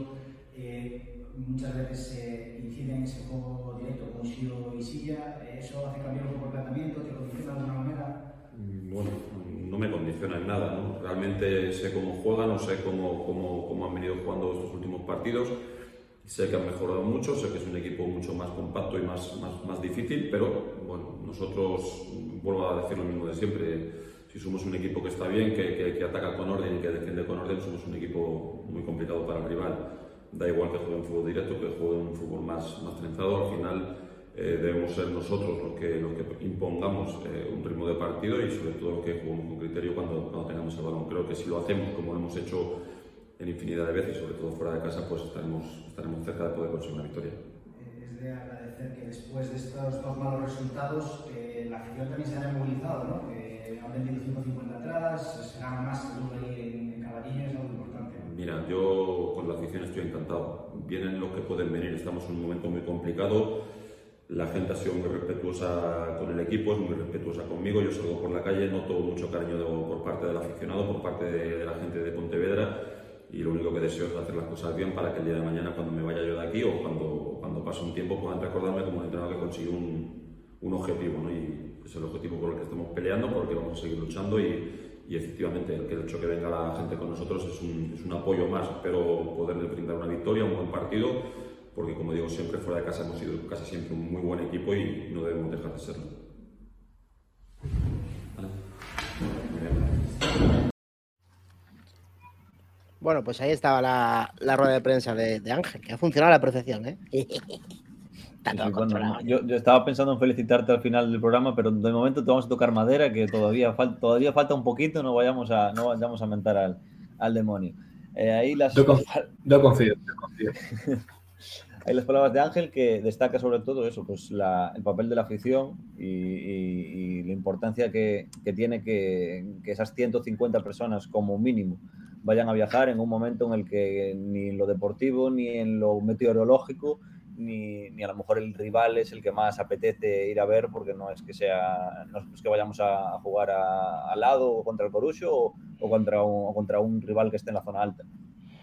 eh, muchas veces eh, inciden en ese juego directo con Ushio y Silla. ¿Eso hace cambiar un poco el planteamiento? ¿Te condiciona de alguna manera? Bueno, no me condiciona en nada, ¿no? Realmente sé cómo juegan, no sé cómo, cómo, cómo han venido jugando estos últimos partidos. Sé que han mejorado mucho, sé que es un equipo mucho más compacto y más, más, más difícil, pero bueno, nosotros, vuelvo a decir lo mismo de siempre, si somos un equipo que está bien, que, que, que ataca con orden y que defiende con orden, somos un equipo muy complicado para el rival. Da igual que juegue en fútbol directo, que juegue en fútbol más, más trenzado, al final Eh, debemos ser nosotros los que, los que impongamos eh, un ritmo de partido y sobre todo los que juguemos con criterio cuando, cuando tengamos el balón. Creo que si lo hacemos como lo hemos hecho en infinidad de veces, sobre todo fuera de casa, pues estaremos, estaremos cerca de poder conseguir una victoria. Es de agradecer que después de estos dos malos resultados eh, la afición también se haya movilizado, ¿no? Que han vendido ciento cincuenta entradas, se ganan más seguro ahí en, en Caballín, es algo importante. Mira, yo con la afición estoy encantado. Vienen los que pueden venir, estamos en un momento muy complicado. La gente ha sido muy respetuosa con el equipo, es muy respetuosa conmigo. Yo salgo por la calle, noto mucho cariño de, por parte del aficionado, por parte de, de la gente de Pontevedra y lo único que deseo es hacer las cosas bien para que el día de mañana, cuando me vaya yo de aquí o cuando, cuando pase un tiempo, puedan recordarme como un entrenador que consiguió un, un objetivo, ¿no? Y es el objetivo por el que estamos peleando, por el que vamos a seguir luchando y, y efectivamente el, que el hecho que venga la gente con nosotros es un, es un apoyo más. Espero poderles brindar una victoria, un buen partido, porque como digo siempre, fuera de casa hemos sido casi siempre un muy buen equipo y no debemos dejar de serlo. ¿Vale? Bueno, pues ahí estaba la, la rueda de prensa de, de Ángel, que ha funcionado a la perfección, ¿eh? Está todo Sí, controlado. bueno, yo, yo estaba pensando en felicitarte al final del programa, pero de momento te vamos a tocar madera, que todavía, fal, todavía falta un poquito, no vayamos a, no vayamos a mentar al, al demonio. Eh, ahí las, yo, confío, yo confío, yo confío. Hay las palabras de Ángel, que destaca sobre todo eso, pues la, el papel de la afición y, y, y la importancia que, que tiene que, que esas ciento cincuenta personas como mínimo vayan a viajar en un momento en el que ni en lo deportivo, ni en lo meteorológico, ni, ni a lo mejor el rival es el que más apetece ir a ver, porque no es que sea, no es que vayamos a jugar al lado o contra el Coruxo o, o, contra un, o contra un rival que esté en la zona alta.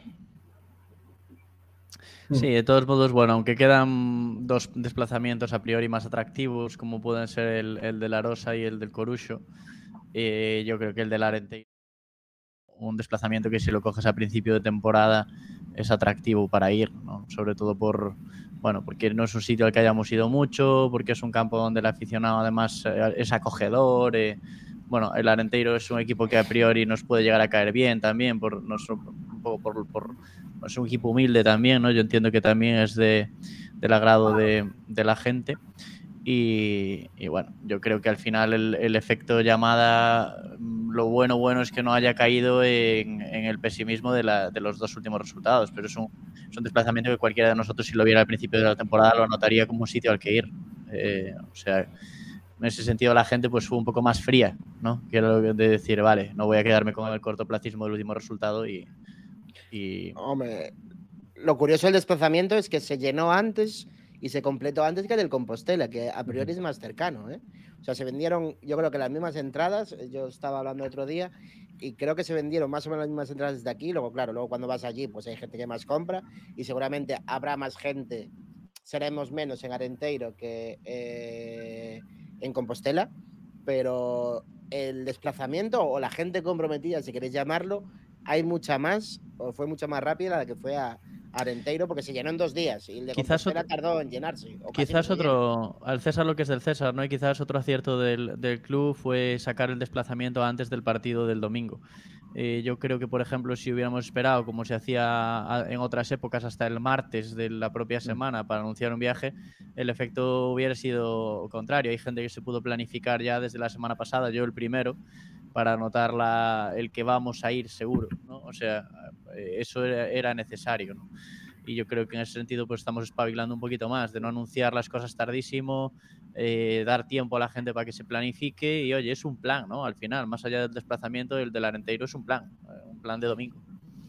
Sí, de todos modos, bueno, aunque quedan dos desplazamientos a priori más atractivos, como pueden ser el, el de la Arosa y el del Coruxo, eh, yo creo que el del Arenteiro, un desplazamiento que si lo coges a principio de temporada es atractivo para ir, ¿no? Sobre todo por, bueno, porque no es un sitio al que hayamos ido mucho, porque es un campo donde el aficionado además es acogedor. Eh, bueno, el Arenteiro es un equipo que a priori nos puede llegar a caer bien también, por nuestro, un poco por, por es un equipo humilde también, ¿no? Yo entiendo que también es de, del agrado de, de la gente. Y, y bueno, yo creo que al final el, el efecto llamada, lo bueno bueno es que no haya caído en, en el pesimismo de, la, de los dos últimos resultados, pero es un, es un desplazamiento que cualquiera de nosotros, si lo viera al principio de la temporada, lo notaría como un sitio al que ir. Eh, o sea, en ese sentido la gente pues fue un poco más fría, ¿no? Quiero de decir, vale, no voy a quedarme con el cortoplacismo del último resultado y... y... Hombre, lo curioso del desplazamiento es que se llenó antes y se completó antes que el del Compostela, que a priori es más cercano, ¿eh? O sea, se vendieron, yo creo que las mismas entradas, yo estaba hablando otro día, y creo que se vendieron más o menos las mismas entradas desde aquí, luego, claro, luego cuando vas allí, pues hay gente que más compra, y seguramente habrá más gente, seremos menos en Arenteiro que eh, en Compostela, pero el desplazamiento o la gente comprometida, si queréis llamarlo, hay mucha más, o fue mucho más rápida la que fue a Arenteiro, porque se llenó en dos días y el de quizás Compostela otro, tardó en llenarse. O quizás otro, al César lo que es del César, ¿no? Y quizás otro acierto del, del club fue sacar el desplazamiento antes del partido del domingo. Eh, yo creo que, por ejemplo, si hubiéramos esperado, como se hacía en otras épocas, hasta el martes de la propia semana para anunciar un viaje, el efecto hubiera sido contrario. Hay gente que se pudo planificar ya desde la semana pasada, yo el primero, para anotar la, el que vamos a ir seguro, ¿no? O sea, eso era, era necesario, ¿no? Y yo creo que en ese sentido pues estamos espabilando un poquito más, de no anunciar las cosas tardísimo, eh, dar tiempo a la gente para que se planifique y, oye, es un plan, ¿no? Al final, más allá del desplazamiento, el del Arenteiro es un plan, un plan de domingo.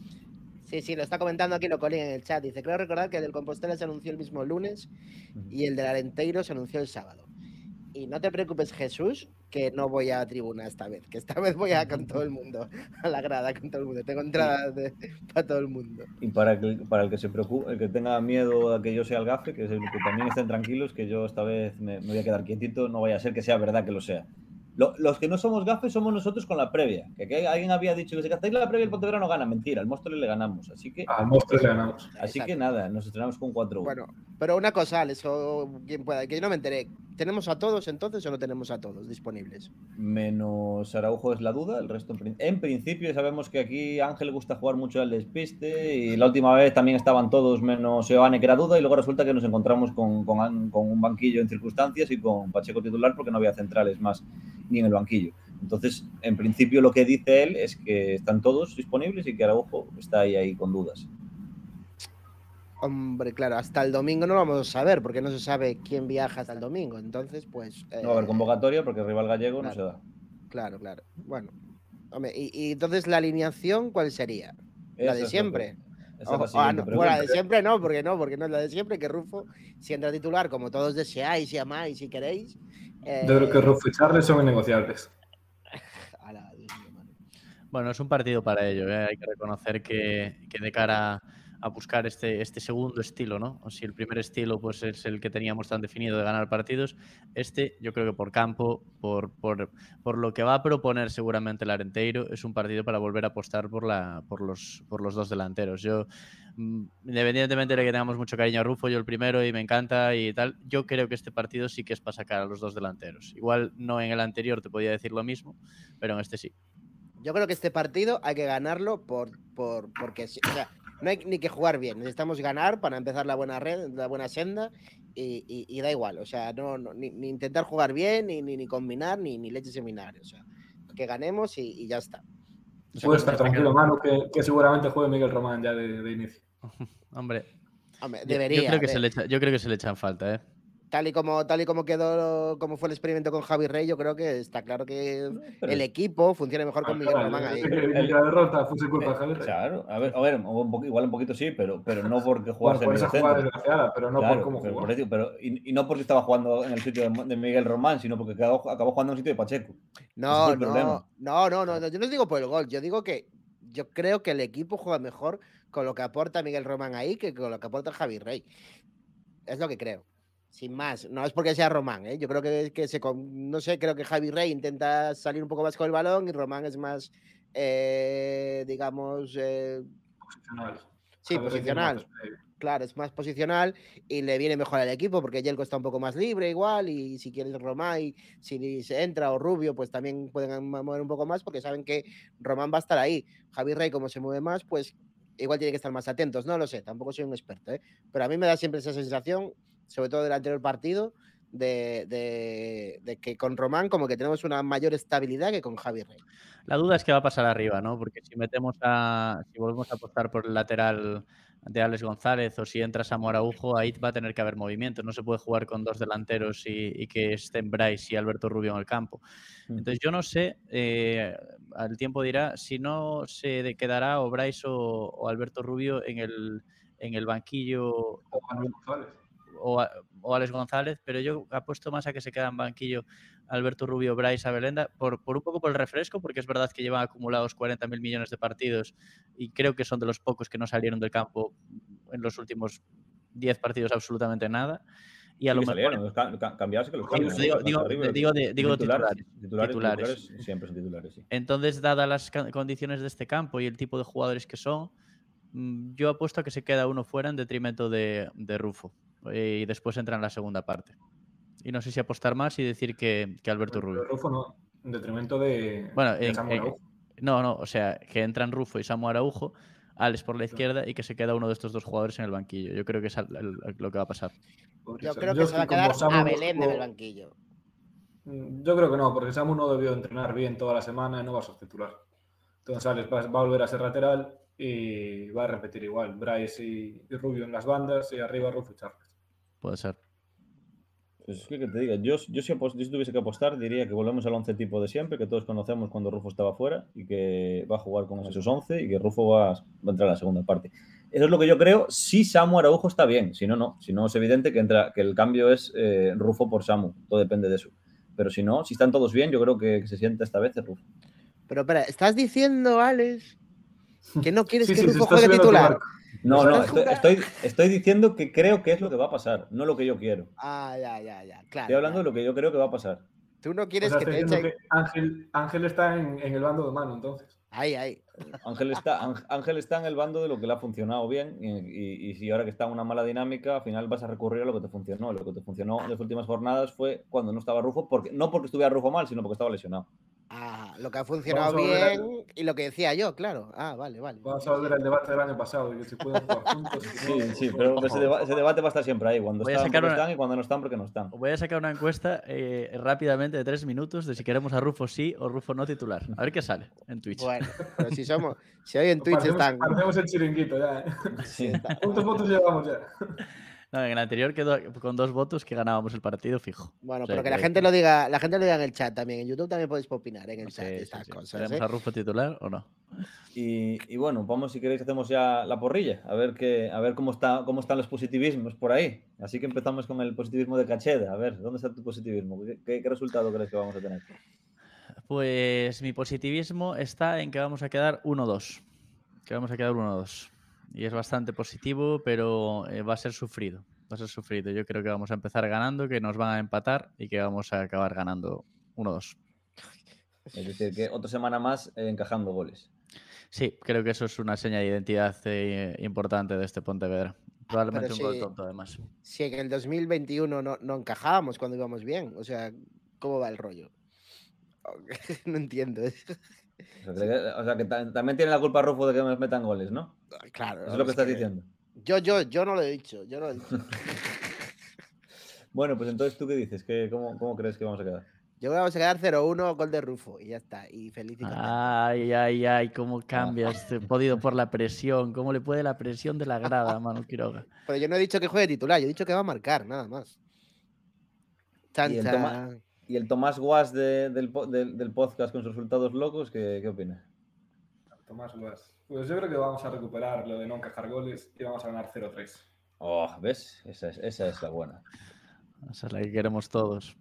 Sí, sí, lo está comentando aquí Locolín en el chat. Dice, creo recordar que el del Compostela se anunció el mismo lunes y el del Arenteiro se anunció el sábado. Y no te preocupes, Jesús, que no voy a tribuna esta vez, que esta vez voy a con todo el mundo, a la grada con todo el mundo. Tengo entradas de, para todo el mundo. Y para, que, para el que se preocupe, el que tenga miedo a que yo sea el gafe, que, es el, que también estén tranquilos, que yo esta vez me, me voy a quedar quietito, no vaya a ser que sea verdad que lo sea. Lo, los que no somos gafes somos nosotros con la previa. Que, que alguien había dicho que si gastáis la previa el Pontevedra no gana. Mentira, al Móstoles le ganamos. Así que, al Móstoles le ganamos. Así Exacto. que nada, nos estrenamos con cuatro uno. Bueno, pero una cosa, Alex, o quien pueda, que yo no me enteré. ¿Tenemos a todos entonces o no tenemos a todos disponibles? Menos Araujo es la duda, el resto en, en principio sabemos que aquí a Ángel le gusta jugar mucho al despiste y la última vez también estaban todos menos Eoane, que era duda, y luego resulta que nos encontramos con, con, con un banquillo en circunstancias y con Pacheco titular porque no había centrales más ni en el banquillo. Entonces, en principio lo que dice él es que están todos disponibles y que Araujo está ahí, ahí con dudas. Hombre, claro, hasta el domingo no lo vamos a saber porque no se sabe quién viaja hasta el domingo. Entonces, pues... Eh, no va a haber convocatoria porque el rival gallego claro, no se da. Claro, claro. Bueno, hombre, y, y entonces la alineación, ¿cuál sería? ¿La de siempre? Esa es la oh, ah, no, bueno, la de pregunta. siempre no, porque no, porque no es la de siempre, que Rufo, si entra titular, como todos deseáis y amáis si queréis... Eh... Yo creo que Rufo y Charles son innegociables. Bueno, es un partido para ello, ¿eh? Hay que reconocer que, que de cara a buscar este, este segundo estilo, ¿no? O si el primer estilo pues es el que teníamos tan definido de ganar partidos, este yo creo que por campo, por, por, por lo que va a proponer seguramente el Arenteiro, es un partido para volver a apostar por, la, por, los, por los dos delanteros. Yo, independientemente de que tengamos mucho cariño a Rufo, yo el primero y me encanta y tal, yo creo que este partido sí que es para sacar a los dos delanteros. Igual no en el anterior te podía decir lo mismo, pero en este sí. Yo creo que este partido hay que ganarlo por, por, porque, o sea, no hay ni que jugar bien. Necesitamos ganar para empezar la buena red, la buena senda y, y, y da igual. O sea, no, no ni, ni intentar jugar bien, ni, ni, ni combinar, ni, ni leche seminario. O sea, que ganemos y, y ya está. Puedes estar tranquilo, Manu, que, que seguramente juegue Miguel Román ya de, de inicio. Hombre, Hombre debería. Yo creo, que se le echa, yo creo que se le echan falta, ¿eh? Tal y como tal y como quedó, como fue el experimento con Javi Rey, yo creo que está claro que pero el equipo funciona mejor con ah, Miguel Román ahí. La derrota fue su culpa, Javi Rey. Claro, a ver, a ver un po igual un poquito sí, pero, pero no porque jugase bueno, por esa jugada desgraciada, pero no claro, por cómo pero, jugó. Por eso, pero, y, y no porque estaba jugando en el sitio de, de Miguel Román, sino porque acabó, acabó jugando en el sitio de Pacheco. No, no, no, no, no, no, yo no os digo por el gol, yo digo que yo creo que el equipo juega mejor con lo que aporta Miguel Román ahí que con lo que aporta Javi Rey. Es lo que creo. Sin más, no es porque sea Román, ¿eh? Yo creo que, que se, no sé, creo que Javi Rey intenta salir un poco más con el balón y Román es más, eh, digamos... Eh... Posicional. Sí, Javi posicional. Claro, es más posicional y le viene mejor al equipo porque Yelko está un poco más libre igual y si quieres Román y si se entra o Rubio pues también pueden mover un poco más porque saben que Román va a estar ahí. Javi Rey como se mueve más pues igual tiene que estar más atentos, no lo sé, tampoco soy un experto, ¿eh? Pero a mí me da siempre esa sensación, sobre todo del anterior partido, de, de, de que con Román como que tenemos una mayor estabilidad que con Javi Rey. La duda es qué va a pasar arriba, ¿no? Porque si metemos a, si volvemos a apostar por el lateral de Alex González o si entra Samu Araujo, ahí va a tener que haber movimiento. No se puede jugar con dos delanteros y, y que estén Bryce y Alberto Rubio en el campo. Entonces yo no sé, eh, al tiempo dirá, si no se quedará o Bryce o, o Alberto Rubio en el, en el banquillo O Alex González. o, o Alex González, pero yo apuesto más a que se queda en banquillo Alberto Rubio, Bryce, Abelenda, por, por un poco por el refresco, porque es verdad que llevan acumulados cuarenta mil millones de partidos y creo que son de los pocos que no salieron del campo en los últimos diez partidos absolutamente nada. Y a Sí lo que mejor salieron, ca- ca- cambiados que los Digo, cambian. digo, ¿no? digo, Arriba, digo de- digo titulares, titulares, titulares, titulares. titulares, siempre son titulares, sí. Entonces, dadas las ca- condiciones de este campo y el tipo de jugadores que son, mm, yo apuesto a que se queda uno fuera en detrimento de, de Rufo. Eh, y después entra en la segunda parte. Y no sé si apostar más y decir que, que Alberto Bueno, Rubio. pero Rufo no, en detrimento de, Bueno, de en- Samu en- Araujo. no, no, o sea, que entran Rufo y Samu Araujo, Alex por la izquierda y que se queda uno de estos dos jugadores en el banquillo. Yo creo que es al- el- lo que va a pasar. Por Yo eso. creo Yo que es se va a como quedar Samu a no Belén en el estuvo- banquillo. Yo creo que no, porque Samu no debió entrenar bien toda la semana y no va a ser titular. Entonces Alex va, va a volver a ser lateral y va a repetir igual. Bryce y, y Rubio en las bandas y arriba Rufo y Charles. Puede ser. Pues es que, que te diga, yo, yo, si apos- yo si tuviese que apostar, diría que volvemos al once tipo de siempre, que todos conocemos cuando Rufo estaba fuera y que va a jugar con esos once y que Rufo va, a- va a entrar a la segunda parte. Eso es lo que yo creo, si Samu Araujo está bien, si no, no. Si no, es evidente que, entra, que el cambio es eh, Rufo por Samu, todo depende de eso. Pero si no, si están todos bien, yo creo que, que se siente esta vez es Rufo. Pero espera, ¿estás diciendo, Alex, que no quieres Sí, que sí, se Rufo está juegue subiendo tu titular? barco. No, ¿Estás no, estoy, jugando? estoy, estoy diciendo que creo que es lo que va a pasar, no lo que yo quiero. Ah, ya, ya, ya, claro. Estoy hablando de claro. lo que yo creo que va a pasar. Tú no O quieres sea, que estoy te diciendo echen... que Ángel, Ángel está en, en el bando de mano, entonces. Ahí, ahí. Ángel está, Ángel- Ángel está en el bando de lo que le ha funcionado bien y, y- y si ahora que está en una mala dinámica, al final vas a recurrir a lo que te funcionó. Lo que te funcionó en las últimas jornadas fue cuando no estaba Rufo, porque, no porque estuviera Rufo mal, sino porque estaba lesionado. Ah, lo que ha funcionado Vamos a volver bien y lo que decía yo, claro. Ah, vale, vale. Vamos a volver al debate del año pasado, de que si pueden jugar juntos. si Sí, no, sí, pues, pero por ese, favor. deba- ese debate va a estar siempre ahí, cuando Voy a están sacar porque una- están y cuando no están porque no están. Voy a sacar una encuesta eh, rápidamente de tres minutos de si queremos a Rufo sí o Rufo no titular. A ver qué sale en Twitch. Bueno, pero si somos... Si hoy en Twitch Parecemos, están... parecemos el chiringuito ya. ¿eh? Sí. ¿Cuántos votos llevamos ya? No, en el anterior quedó con dos votos que ganábamos el partido fijo. Bueno, O sea pero que la que- gente lo diga, la gente lo diga en el chat también. En YouTube también podéis opinar en el Sí, chat sí, estas sí. cosas. ¿Queremos ¿eh? a Rufo titular o no? Y, y bueno, vamos si queréis hacemos ya la porrilla, a ver qué, a ver cómo está, cómo están los positivismos por ahí. Así que empezamos con el positivismo de Cacheda. A ver, ¿dónde está tu positivismo? ¿Qué, qué- qué resultado crees que vamos a tener? Pues mi positivismo está en que vamos a quedar uno dos. Que vamos a quedar uno dos. Y es bastante positivo, pero eh, va a ser sufrido. Va a ser sufrido. Yo creo que vamos a empezar ganando, que nos van a empatar y que vamos a acabar ganando uno dos. Es decir, que otra semana más eh, encajando goles. Sí, creo que eso es una seña de identidad eh, importante de este Pontevedra. Probablemente Pero un gol sí. tonto, además. Si en el dos mil veintiuno no, no encajábamos cuando íbamos bien. O sea, ¿cómo va el rollo? No entiendo. O sea, que, o sea, que ta- también tiene la culpa Rufo de que me metan goles, ¿no? Claro. Eso es lo que es estás que- diciendo. Yo, yo, yo no lo he dicho. Yo no lo he dicho. Bueno, pues entonces, ¿tú qué dices? ¿Qué, cómo, ¿Cómo crees que vamos a quedar? Yo creo que vamos a quedar cero uno, gol de Rufo. Y ya está. Y feliz y contento. Ay, ay, ay, cómo cambia este podido por la presión. ¿Cómo le puede la presión de la grada a Manu Quiroga? Pero yo no he dicho que juegue titular. Yo he dicho que va a marcar, nada más. Chan, Y el chan. Toma- Y el Tomás Guas de- del, po- del- del podcast con sus resultados locos, ¿qué, qué opina? Tomás Guas. Pues yo creo que vamos a recuperar lo de no encajar goles y vamos a ganar cero tres. Oh, ¿ves? Esa es, esa es la buena. Esa es la que queremos todos.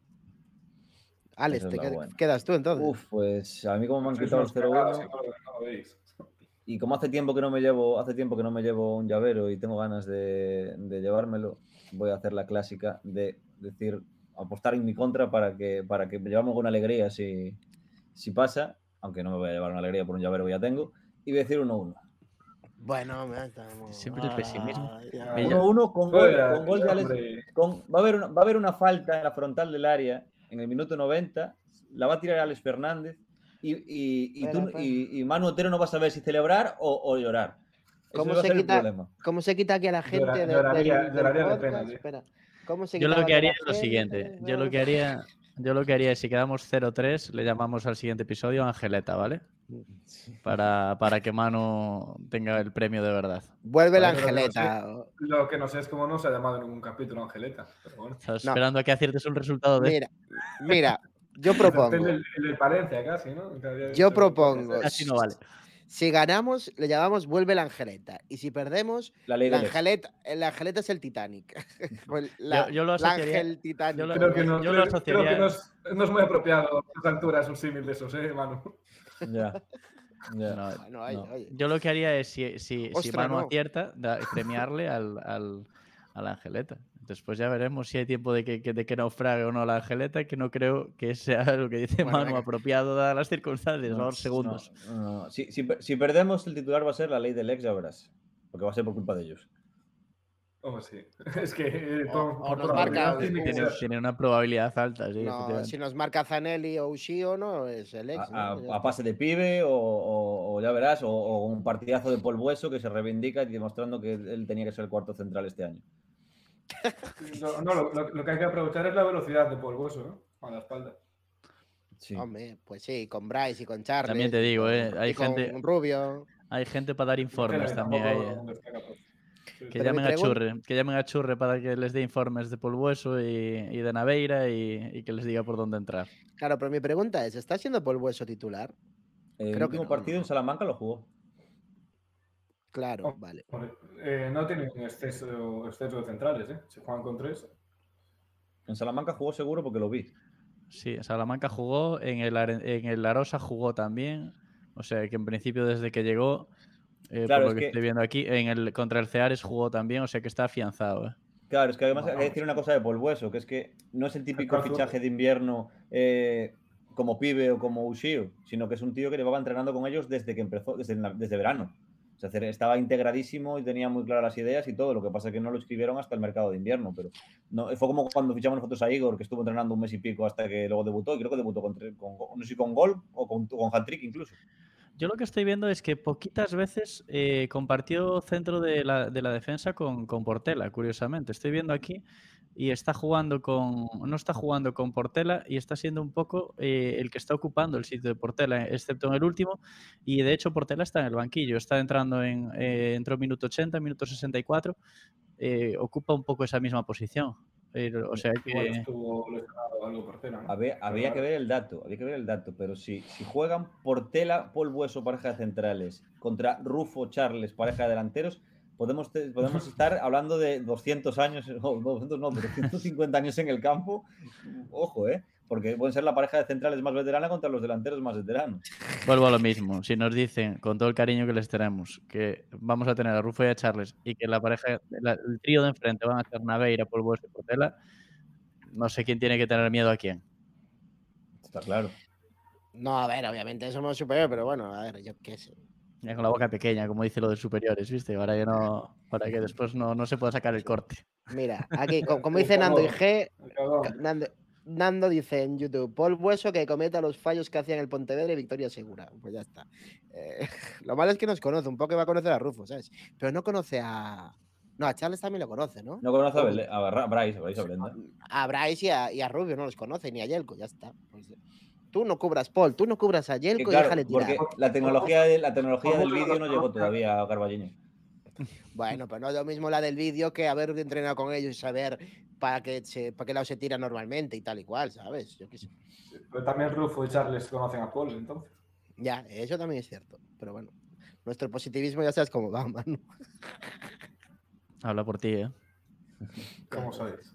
Alex, Esa es ¿te la qued- buena. quedas tú entonces? Uf, pues a mí como me han Sois quitado el unos cero cagados, uno y no lo- no lo veis. y como hace tiempo que no me llevo, hace tiempo que no me llevo un llavero y tengo ganas de, de llevármelo, voy a hacer la clásica de decir, apostar en mi contra para que, para que me llevamos con alegría si, si pasa, aunque no me voy a llevar una alegría por un llavero que ya tengo, y voy a decir uno uno. Bueno, me estamos... Siempre el pesimismo. Ah, ya. Me- uno uno con gol, Fuera, con gol de Alex- hombre. con- va, a haber una, va a haber una falta en la frontal del área en el minuto noventa, la va a tirar Alex Fernández y, y, y, tú- Espera, espera. y- y Manu Otero no va a saber si celebrar o, o llorar. Ese ¿Cómo va a se ser el quita- problema. ¿Cómo se quita aquí a la gente Llora- de, lloraría- del- del lloraría de podcast? pena, tío. Espera. ¿Cómo se Yo lo quitaban que de haría la es lo gente? siguiente. Yo lo que haría, yo lo que haría es si quedamos cero tres, le llamamos al siguiente episodio Angeleta, ¿vale? Para, para que Manu tenga el premio de verdad. Vuelve la Pero lo que no sé- Angeleta. Lo que no sé es cómo no se ha llamado en ningún capítulo Angeleta. Pero bueno. Estás No. esperando a que aciertes un resultado de... Mira, mira, yo El propongo. del, el del Palencia casi, ¿no? Que había Yo dicho propongo. cuatro Casi no vale. Si ganamos, le llamamos Vuelve la Angeleta. Y si perdemos, La ley la del ex. Angeleta, la Angeleta es el Titanic. O el- la, Yo- yo lo la asociaría- Ángel Titanic. yo lo- Creo que no, Yo lo creo, creo que asociaría- no es, no es muy apropiado a estas alturas un símil de esos, ¿eh, Manu? Ya. Ya. No, Bueno, oye, No. oye. yo lo que haría es, si, si, si Ostras, Manu no. acierta, da- premiarle al, al, a la Angeleta. Después ya veremos si hay tiempo de que, que- de que naufrague o no la Angeleta, que no creo que sea lo que dice Bueno, Manu venga. apropiado dadas las circunstancias. No, Vamos segundos. no, no, no. Si, si, si perdemos, el titular va a ser la ley del ex, ya verás. Porque va a ser por culpa de ellos. Oh, sí. Es que eh, O- por, o por nos probabilidad marca tiene que Tiene, ser. tiene una probabilidad alta, sí, No, efectivamente. si nos marca Zanelli o Ushio, no es el ex. A, ¿no? a- a pase de pibe o, o- o ya verás, o, o un partidazo de Paul Bueso que se reivindica y demostrando que él tenía que ser el cuarto central este año. No, no, lo, lo- lo que hay que aprovechar es la velocidad de Paul Hueso, ¿no? A la espalda. Sí. Hombre, pues sí, con Bryce y con Charles. También te y digo, con- eh, hay y con gente- Rubio. Hay gente para dar informes Tampoco también ahí. eh. destaca, pues. Sí, Que Pero llamen mi a pregun- Churre, que llamen a Churre para que les dé informes de Polvueso y, y de Naveira y, y que les diga por dónde entrar. Claro, pero mi pregunta es, ¿está siendo Paul Bueso titular? El Creo que último no, partido ¿no? en Salamanca lo jugó. Claro, Oh. vale. Hombre, eh, no tienen exceso, exceso de centrales, ¿eh? Se juegan con tres. En Salamanca jugó seguro porque lo vi. Sí, Salamanca jugó, en el, Are- en el Arosa jugó también. O sea que en principio desde que llegó, eh, Claro, por es lo que, que- estoy viendo aquí, en el contra el Ceares jugó también, o sea que está afianzado. ¿eh? Claro, es que además Bueno, hay que decir una cosa de Paul Bueso, que es que no es el típico Arthur. fichaje de invierno eh, como Pibe o como Ushio, sino que es un tío que llevaba entrenando con ellos desde que empezó, desde, la- desde verano. O sea, estaba integradísimo y tenía muy claras las ideas y todo. Lo que pasa es que no lo escribieron hasta el mercado de invierno. Pero no, fue como cuando fichamos nosotros a Igor, que estuvo entrenando un mes y pico hasta que luego debutó. Y creo que debutó con, tre- con no sé si con gol o con, con hat-trick incluso. Yo lo que estoy viendo es que poquitas veces eh, compartió centro de la, de la defensa con, con Portela, curiosamente. Estoy viendo aquí y está jugando con. No está jugando con Portela y está siendo un poco eh, el que está ocupando el sitio de Portela, excepto en el último. Y de hecho, Portela está en el banquillo, está entrando en. Eh, entró minuto ochenta, minuto sesenta y cuatro. Eh, ocupa un poco esa misma posición. Eh, o sea Igual que. estuvo lesionado algo Portela, ¿no? Había, había que ver el dato, había que ver el dato, pero si, si juegan Portela, Paul Bueso, pareja de centrales, contra Rufo, Charles, pareja de delanteros, podemos, te- podemos estar hablando de doscientos años, no, doscientos no, pero ciento cincuenta años en el campo. Ojo, ¿eh? Porque pueden ser la pareja de centrales más veterana contra los delanteros más veteranos. Vuelvo a lo mismo. Si nos dicen, con todo el cariño que les tenemos, que vamos a tener a Rufo y a Charles y que la pareja, la- el trío de enfrente van a ser Naveira, Paul Bueso y Portela, no sé quién tiene que tener miedo a quién. Está claro. No, a ver, obviamente somos superiores, pero bueno, a ver, yo qué sé. Ya con la boca pequeña, como dice lo de superiores, ¿viste? Para que no, para que después no, no se pueda sacar el corte. Mira, aquí, co- como dice Nando y G, El cagón. Nando, Nando dice en YouTube, Paul Bueso que cometa los fallos que hacía en el Pontevedra y victoria segura. Pues ya está. Eh, lo malo es que nos conoce, un poco que va a conocer a Rufo, ¿sabes? Pero no conoce a... No, a Charles también lo conoce, ¿no? No conozco a, Bele- a Barra- a Bryce, a Bryce, a Brenda. A Bryce y a, y a Rubio no los conoce, ni a Yelko, ya está. Pues, tú no cubras Paul, tú no cubras a Que Yelko y claro, déjale tirar. porque la tecnología, de- la tecnología del vídeo no llegó todavía a Carballiño. Bueno, pero no es lo mismo la del vídeo que haber entrenado con ellos y saber para qué, se, para qué lado se tira normalmente y tal y cual, ¿sabes? Yo qué sé. Pero también Rufo y Charles conocen a Paul, entonces. Ya, eso también es cierto. Pero bueno, nuestro positivismo ya sabes cómo va, mano. Habla por ti, ¿eh? ¿Cómo sabéis?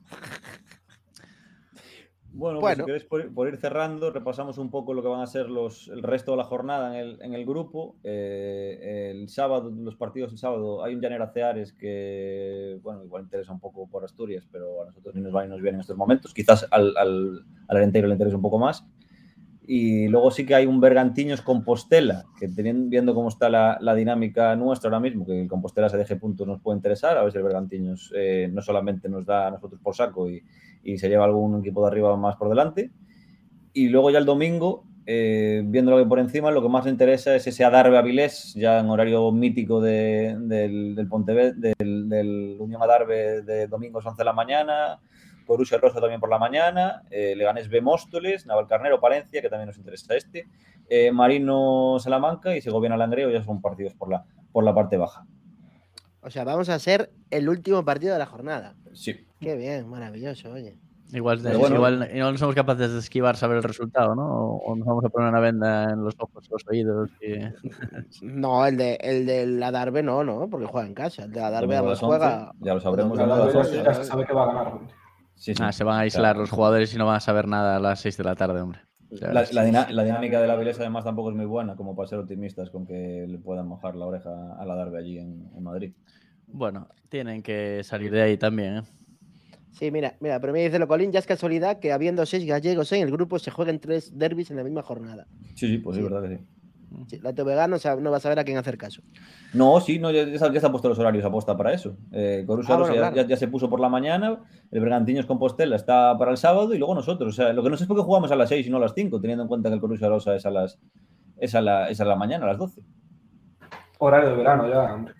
Bueno, pues Bueno. si queréis, por, ir- por ir cerrando, repasamos un poco lo que van a ser los, el resto de la jornada en el, en el grupo. Eh, el sábado, los partidos el sábado, hay un Llanera Ceares que, bueno, igual interesa un poco por Asturias, pero a nosotros ni nos va ni nos viene en estos momentos. Quizás al, al, al Arenteiro le interesa un poco más. Y luego sí que hay un Bergantiños Compostela, que teniendo, viendo cómo está la, la dinámica nuestra ahora mismo, que el Compostela se deje puntos nos puede interesar, a ver si el Bergantiños eh, no solamente nos da a nosotros por saco y, y se lleva algún equipo de arriba más por delante. Y luego ya el domingo Eh, viéndolo que por encima, lo que más nos interesa es ese Adarve Avilés, ya en horario mítico de, del, del Pontevedra, del, del Unión Adarve de domingos once de la mañana, Coruxa Rosa también por la mañana, eh, Leganés B Móstoles, Navalcarnero Palencia, que también nos interesa este, eh, Marino Salamanca y Segoviana Langreo, ya son partidos por la, por la parte baja. O sea, vamos a ser el último partido de la jornada. Sí. Qué bien, maravilloso, oye. Igual, Pero bueno, igual igual no somos capaces de esquivar saber el resultado, ¿no? O, o nos vamos a poner una venda en los ojos, los oídos. Y... No, el de el de la Darbe no, no, porque juega en casa. El de la Darbe además juega. Ya lo sabremos. La Darbe ya se sabe que va a ganar. Sí, sí. Ah, se van a aislar los jugadores y no van a saber nada a las seis de la tarde, hombre. La, la, dina, la dinámica de la Avilés además tampoco es muy buena como para ser optimistas con que le puedan mojar la oreja a la Darbe allí en, en Madrid. Bueno, tienen que salir de ahí también, ¿eh? Sí, mira, mira, pero me dice lo Colín, ya es casualidad que habiendo seis gallegos en el grupo se jueguen tres derbis en la misma jornada. Sí, sí, pues sí, es verdad que sí. Sí, la T V G no, sabe, no va a saber a quién hacer caso. No, sí, no, ya, ya se han puesto los horarios aposta para eso. Eh, Coruxa ah, bueno, ya, claro. ya, ya se puso por la mañana, el Bergantiños Compostela está para el sábado y luego nosotros. O sea, lo que no sé es por qué jugamos a las seis y no a las cinco, teniendo en cuenta que el Coruxa Rosa es a las es a la, es a la mañana, a las doce. Horario de verano ya, hombre.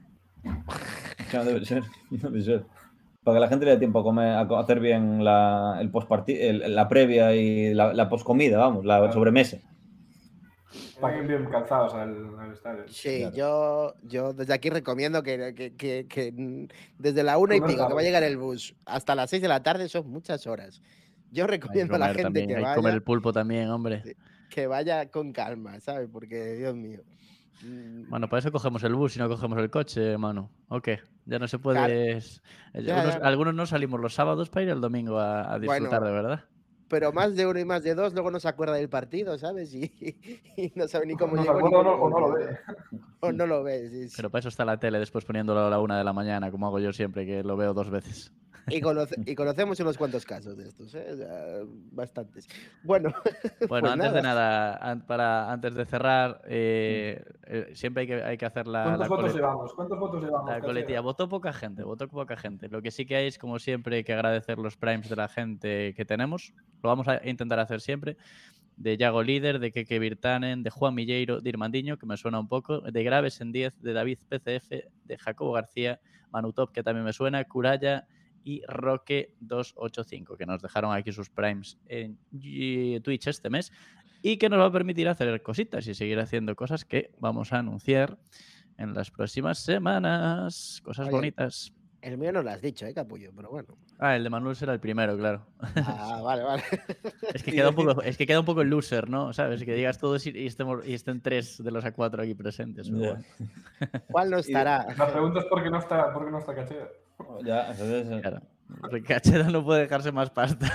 No debe ser, no debe ser. Para que la gente le dé tiempo a, comer, a hacer bien la, el el, la previa y la, la poscomida, vamos, la claro. sobremesa. Para que bien calzados al, al estadio. Sí, claro. yo, yo desde aquí recomiendo que, que, que, que desde la una y pico tarde. que va a llegar el bus hasta las seis de la tarde son muchas horas. Yo recomiendo a la gente también, que hay vaya. Comer el pulpo también, hombre. Que vaya con calma, ¿sabes? Porque, Dios mío. Bueno, para eso cogemos el bus y no cogemos el coche, mano. ¿O qué? Ya no se puede. Claro. Ya, Unos, ya. Algunos no salimos los sábados para ir el domingo a, a disfrutar, bueno, de verdad. Pero más de uno y más de dos, luego no se acuerda del partido, ¿sabes? Y, y no sabe ni cómo no llegó. Ni cómo, o, no, o no lo ve. O no lo ve, sí, sí. Pero para eso está la tele, después poniéndolo a la una de la mañana, como hago yo siempre, que lo veo dos veces. Y, conoce, y conocemos unos cuantos casos de estos, ¿eh? O sea, bastantes. Bueno, bueno pues antes nada. de nada, para, antes de cerrar, eh, eh, siempre hay que, hay que hacer la. ¿Cuántos la votos llevamos? ¿Cuántos votos llevamos? La coletilla. Votó poca gente, votó poca gente. Lo que sí que hay es, como siempre, hay que agradecer los primes de la gente que tenemos. Lo vamos a intentar hacer siempre. De Yago Líder, de Keke Virtanen, de Juan Milleiro, de Irmandiño, que me suena un poco, de Graves en diez, de David P C F, de Jacobo García, Manu Top, que también me suena, Curaya y Roque doscientos ochenta y cinco, que nos dejaron aquí sus primes en Twitch este mes y que nos va a permitir hacer cositas y seguir haciendo cosas que vamos a anunciar en las próximas semanas. Cosas Oye, bonitas. El mío no lo has dicho, ¿eh, capullo? Pero bueno. Ah, el de Manuel será el primero, claro. Ah, vale, vale. Es que queda un poco, es que queda un poco el loser, ¿no? ¿Sabes? Que digas todos y, estemos, y estén tres de los A cuatro aquí presentes. Yeah. ¿Cuál no estará? La pregunta es por qué no está, por qué no está Cacheda. Ya, entonces... Claro. Porque Cacheda no puede dejarse más pasta.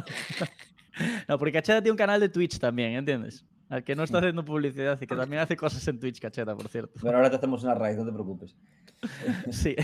No, porque Cacheda tiene un canal de Twitch también, ¿entiendes? Al que no está haciendo publicidad y que también hace cosas en Twitch, Cacheda, por cierto. Pero ahora te hacemos una raíz, no te preocupes. Sí.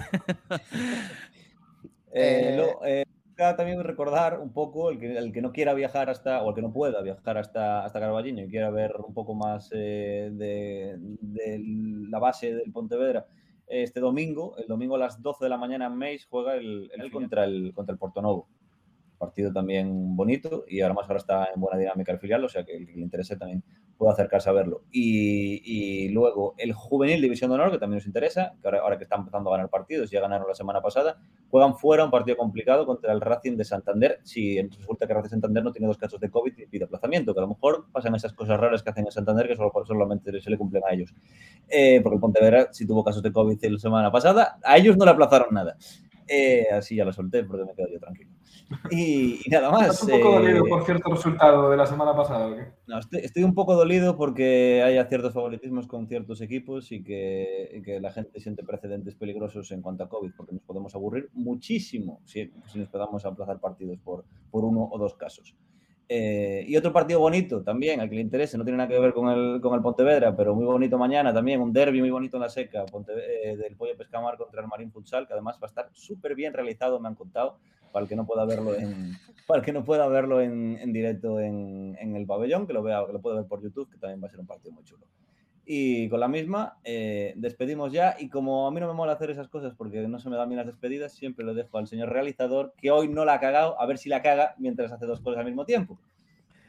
eh, lo, eh, también recordar un poco el que, el que no quiera viajar hasta, o el que no pueda viajar hasta, hasta Carballiño y quiera ver un poco más eh, de, de la base del Pontevedra. Este domingo, el domingo a las doce de la mañana en Meis juega el, el contra el contra el Portonovo. Partido también bonito y además ahora está en buena dinámica el filial, o sea que el que le interese también puede acercarse a verlo. Y, y luego el Juvenil División de Honor, que también nos interesa, que ahora, ahora que están empezando a ganar partidos, ya ganaron la semana pasada, juegan fuera un partido complicado contra el Racing de Santander, si resulta que Racing de Santander no tiene dos casos de COVID y pide aplazamiento, que a lo mejor pasan esas cosas raras que hacen en Santander que solo, solamente se le cumplen a ellos. Eh, porque el Pontevedra sí tuvo casos de COVID la semana pasada, a ellos no le aplazaron nada. Eh, así ya lo solté porque me quedo yo tranquilo. Y, y nada más. ¿Estás un poco eh, dolido por cierto resultado de la semana pasada o qué? No, estoy, estoy un poco dolido porque haya ciertos favoritismos con ciertos equipos y que, y que la gente siente precedentes peligrosos en cuanto a COVID, porque nos podemos aburrir muchísimo si, si nos podamos aplazar partidos por, por uno o dos casos. Eh, y otro partido bonito también, al que le interese, no tiene nada que ver con el, con el Pontevedra, pero muy bonito mañana también, un derbi muy bonito en la Seca, Ponte, eh, del Pollo Pescamar contra el Marín Futsal, que además va a estar súper bien realizado, me han contado, para el que no pueda verlo en, para el que no pueda verlo en, en directo en, en el pabellón, que lo vea, que lo pueda ver por YouTube, que también va a ser un partido muy chulo. Y con la misma, eh, despedimos ya. Y como a mí no me mola hacer esas cosas porque no se me dan bien las despedidas, siempre lo dejo al señor realizador, que hoy no la ha cagado, a ver si la caga mientras hace dos cosas al mismo tiempo.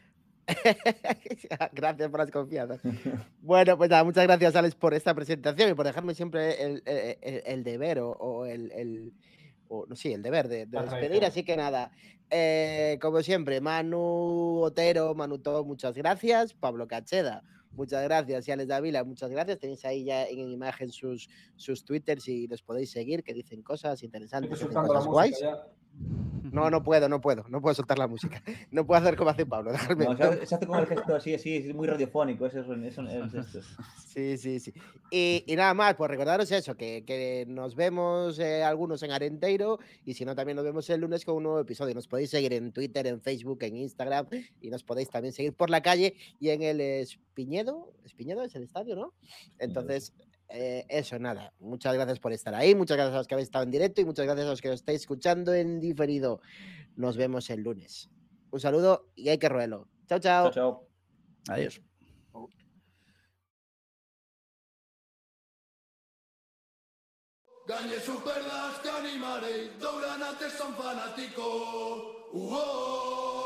Gracias por las confianzas. Bueno, pues nada, muchas gracias, Alex, por esta presentación y por dejarme siempre el, el, el, el deber o, o el, el o, no, sí, el deber de, de despedir. Así que nada, eh, como siempre, Manu Otero, Manu Todo, muchas gracias. Pablo Cacheda, muchas gracias. Y Alex Davila, muchas gracias. Tenéis ahí ya en imagen sus, sus twitters y los podéis seguir, que dicen cosas interesantes, dicen cosas guays. Ya. No, no puedo, no puedo, no puedo soltar la música. No puedo hacer como hace Pablo, dejarme. No, se, se hace con el gesto así, así, es muy radiofónico, eso, eso, eso, eso. Sí, sí, sí. Y, y nada más, pues recordaros eso, que, que nos vemos eh, algunos en Arenteiro y si no, también nos vemos el lunes con un nuevo episodio. Nos podéis seguir en Twitter, en Facebook, en Instagram y nos podéis también seguir por la calle y en el Espiñedo. Espiñedo es el estadio, ¿no? Entonces... Eh, eso, nada. Muchas gracias por estar ahí. Muchas gracias a los que habéis estado en directo y muchas gracias a los que os estáis escuchando en diferido. Nos vemos el lunes. Un saludo y hay que roerlo. Chao, chao. Chao, chao. Adiós. Gañes ou perdas que animareis, Douranate son fanáticos. Uh -oh.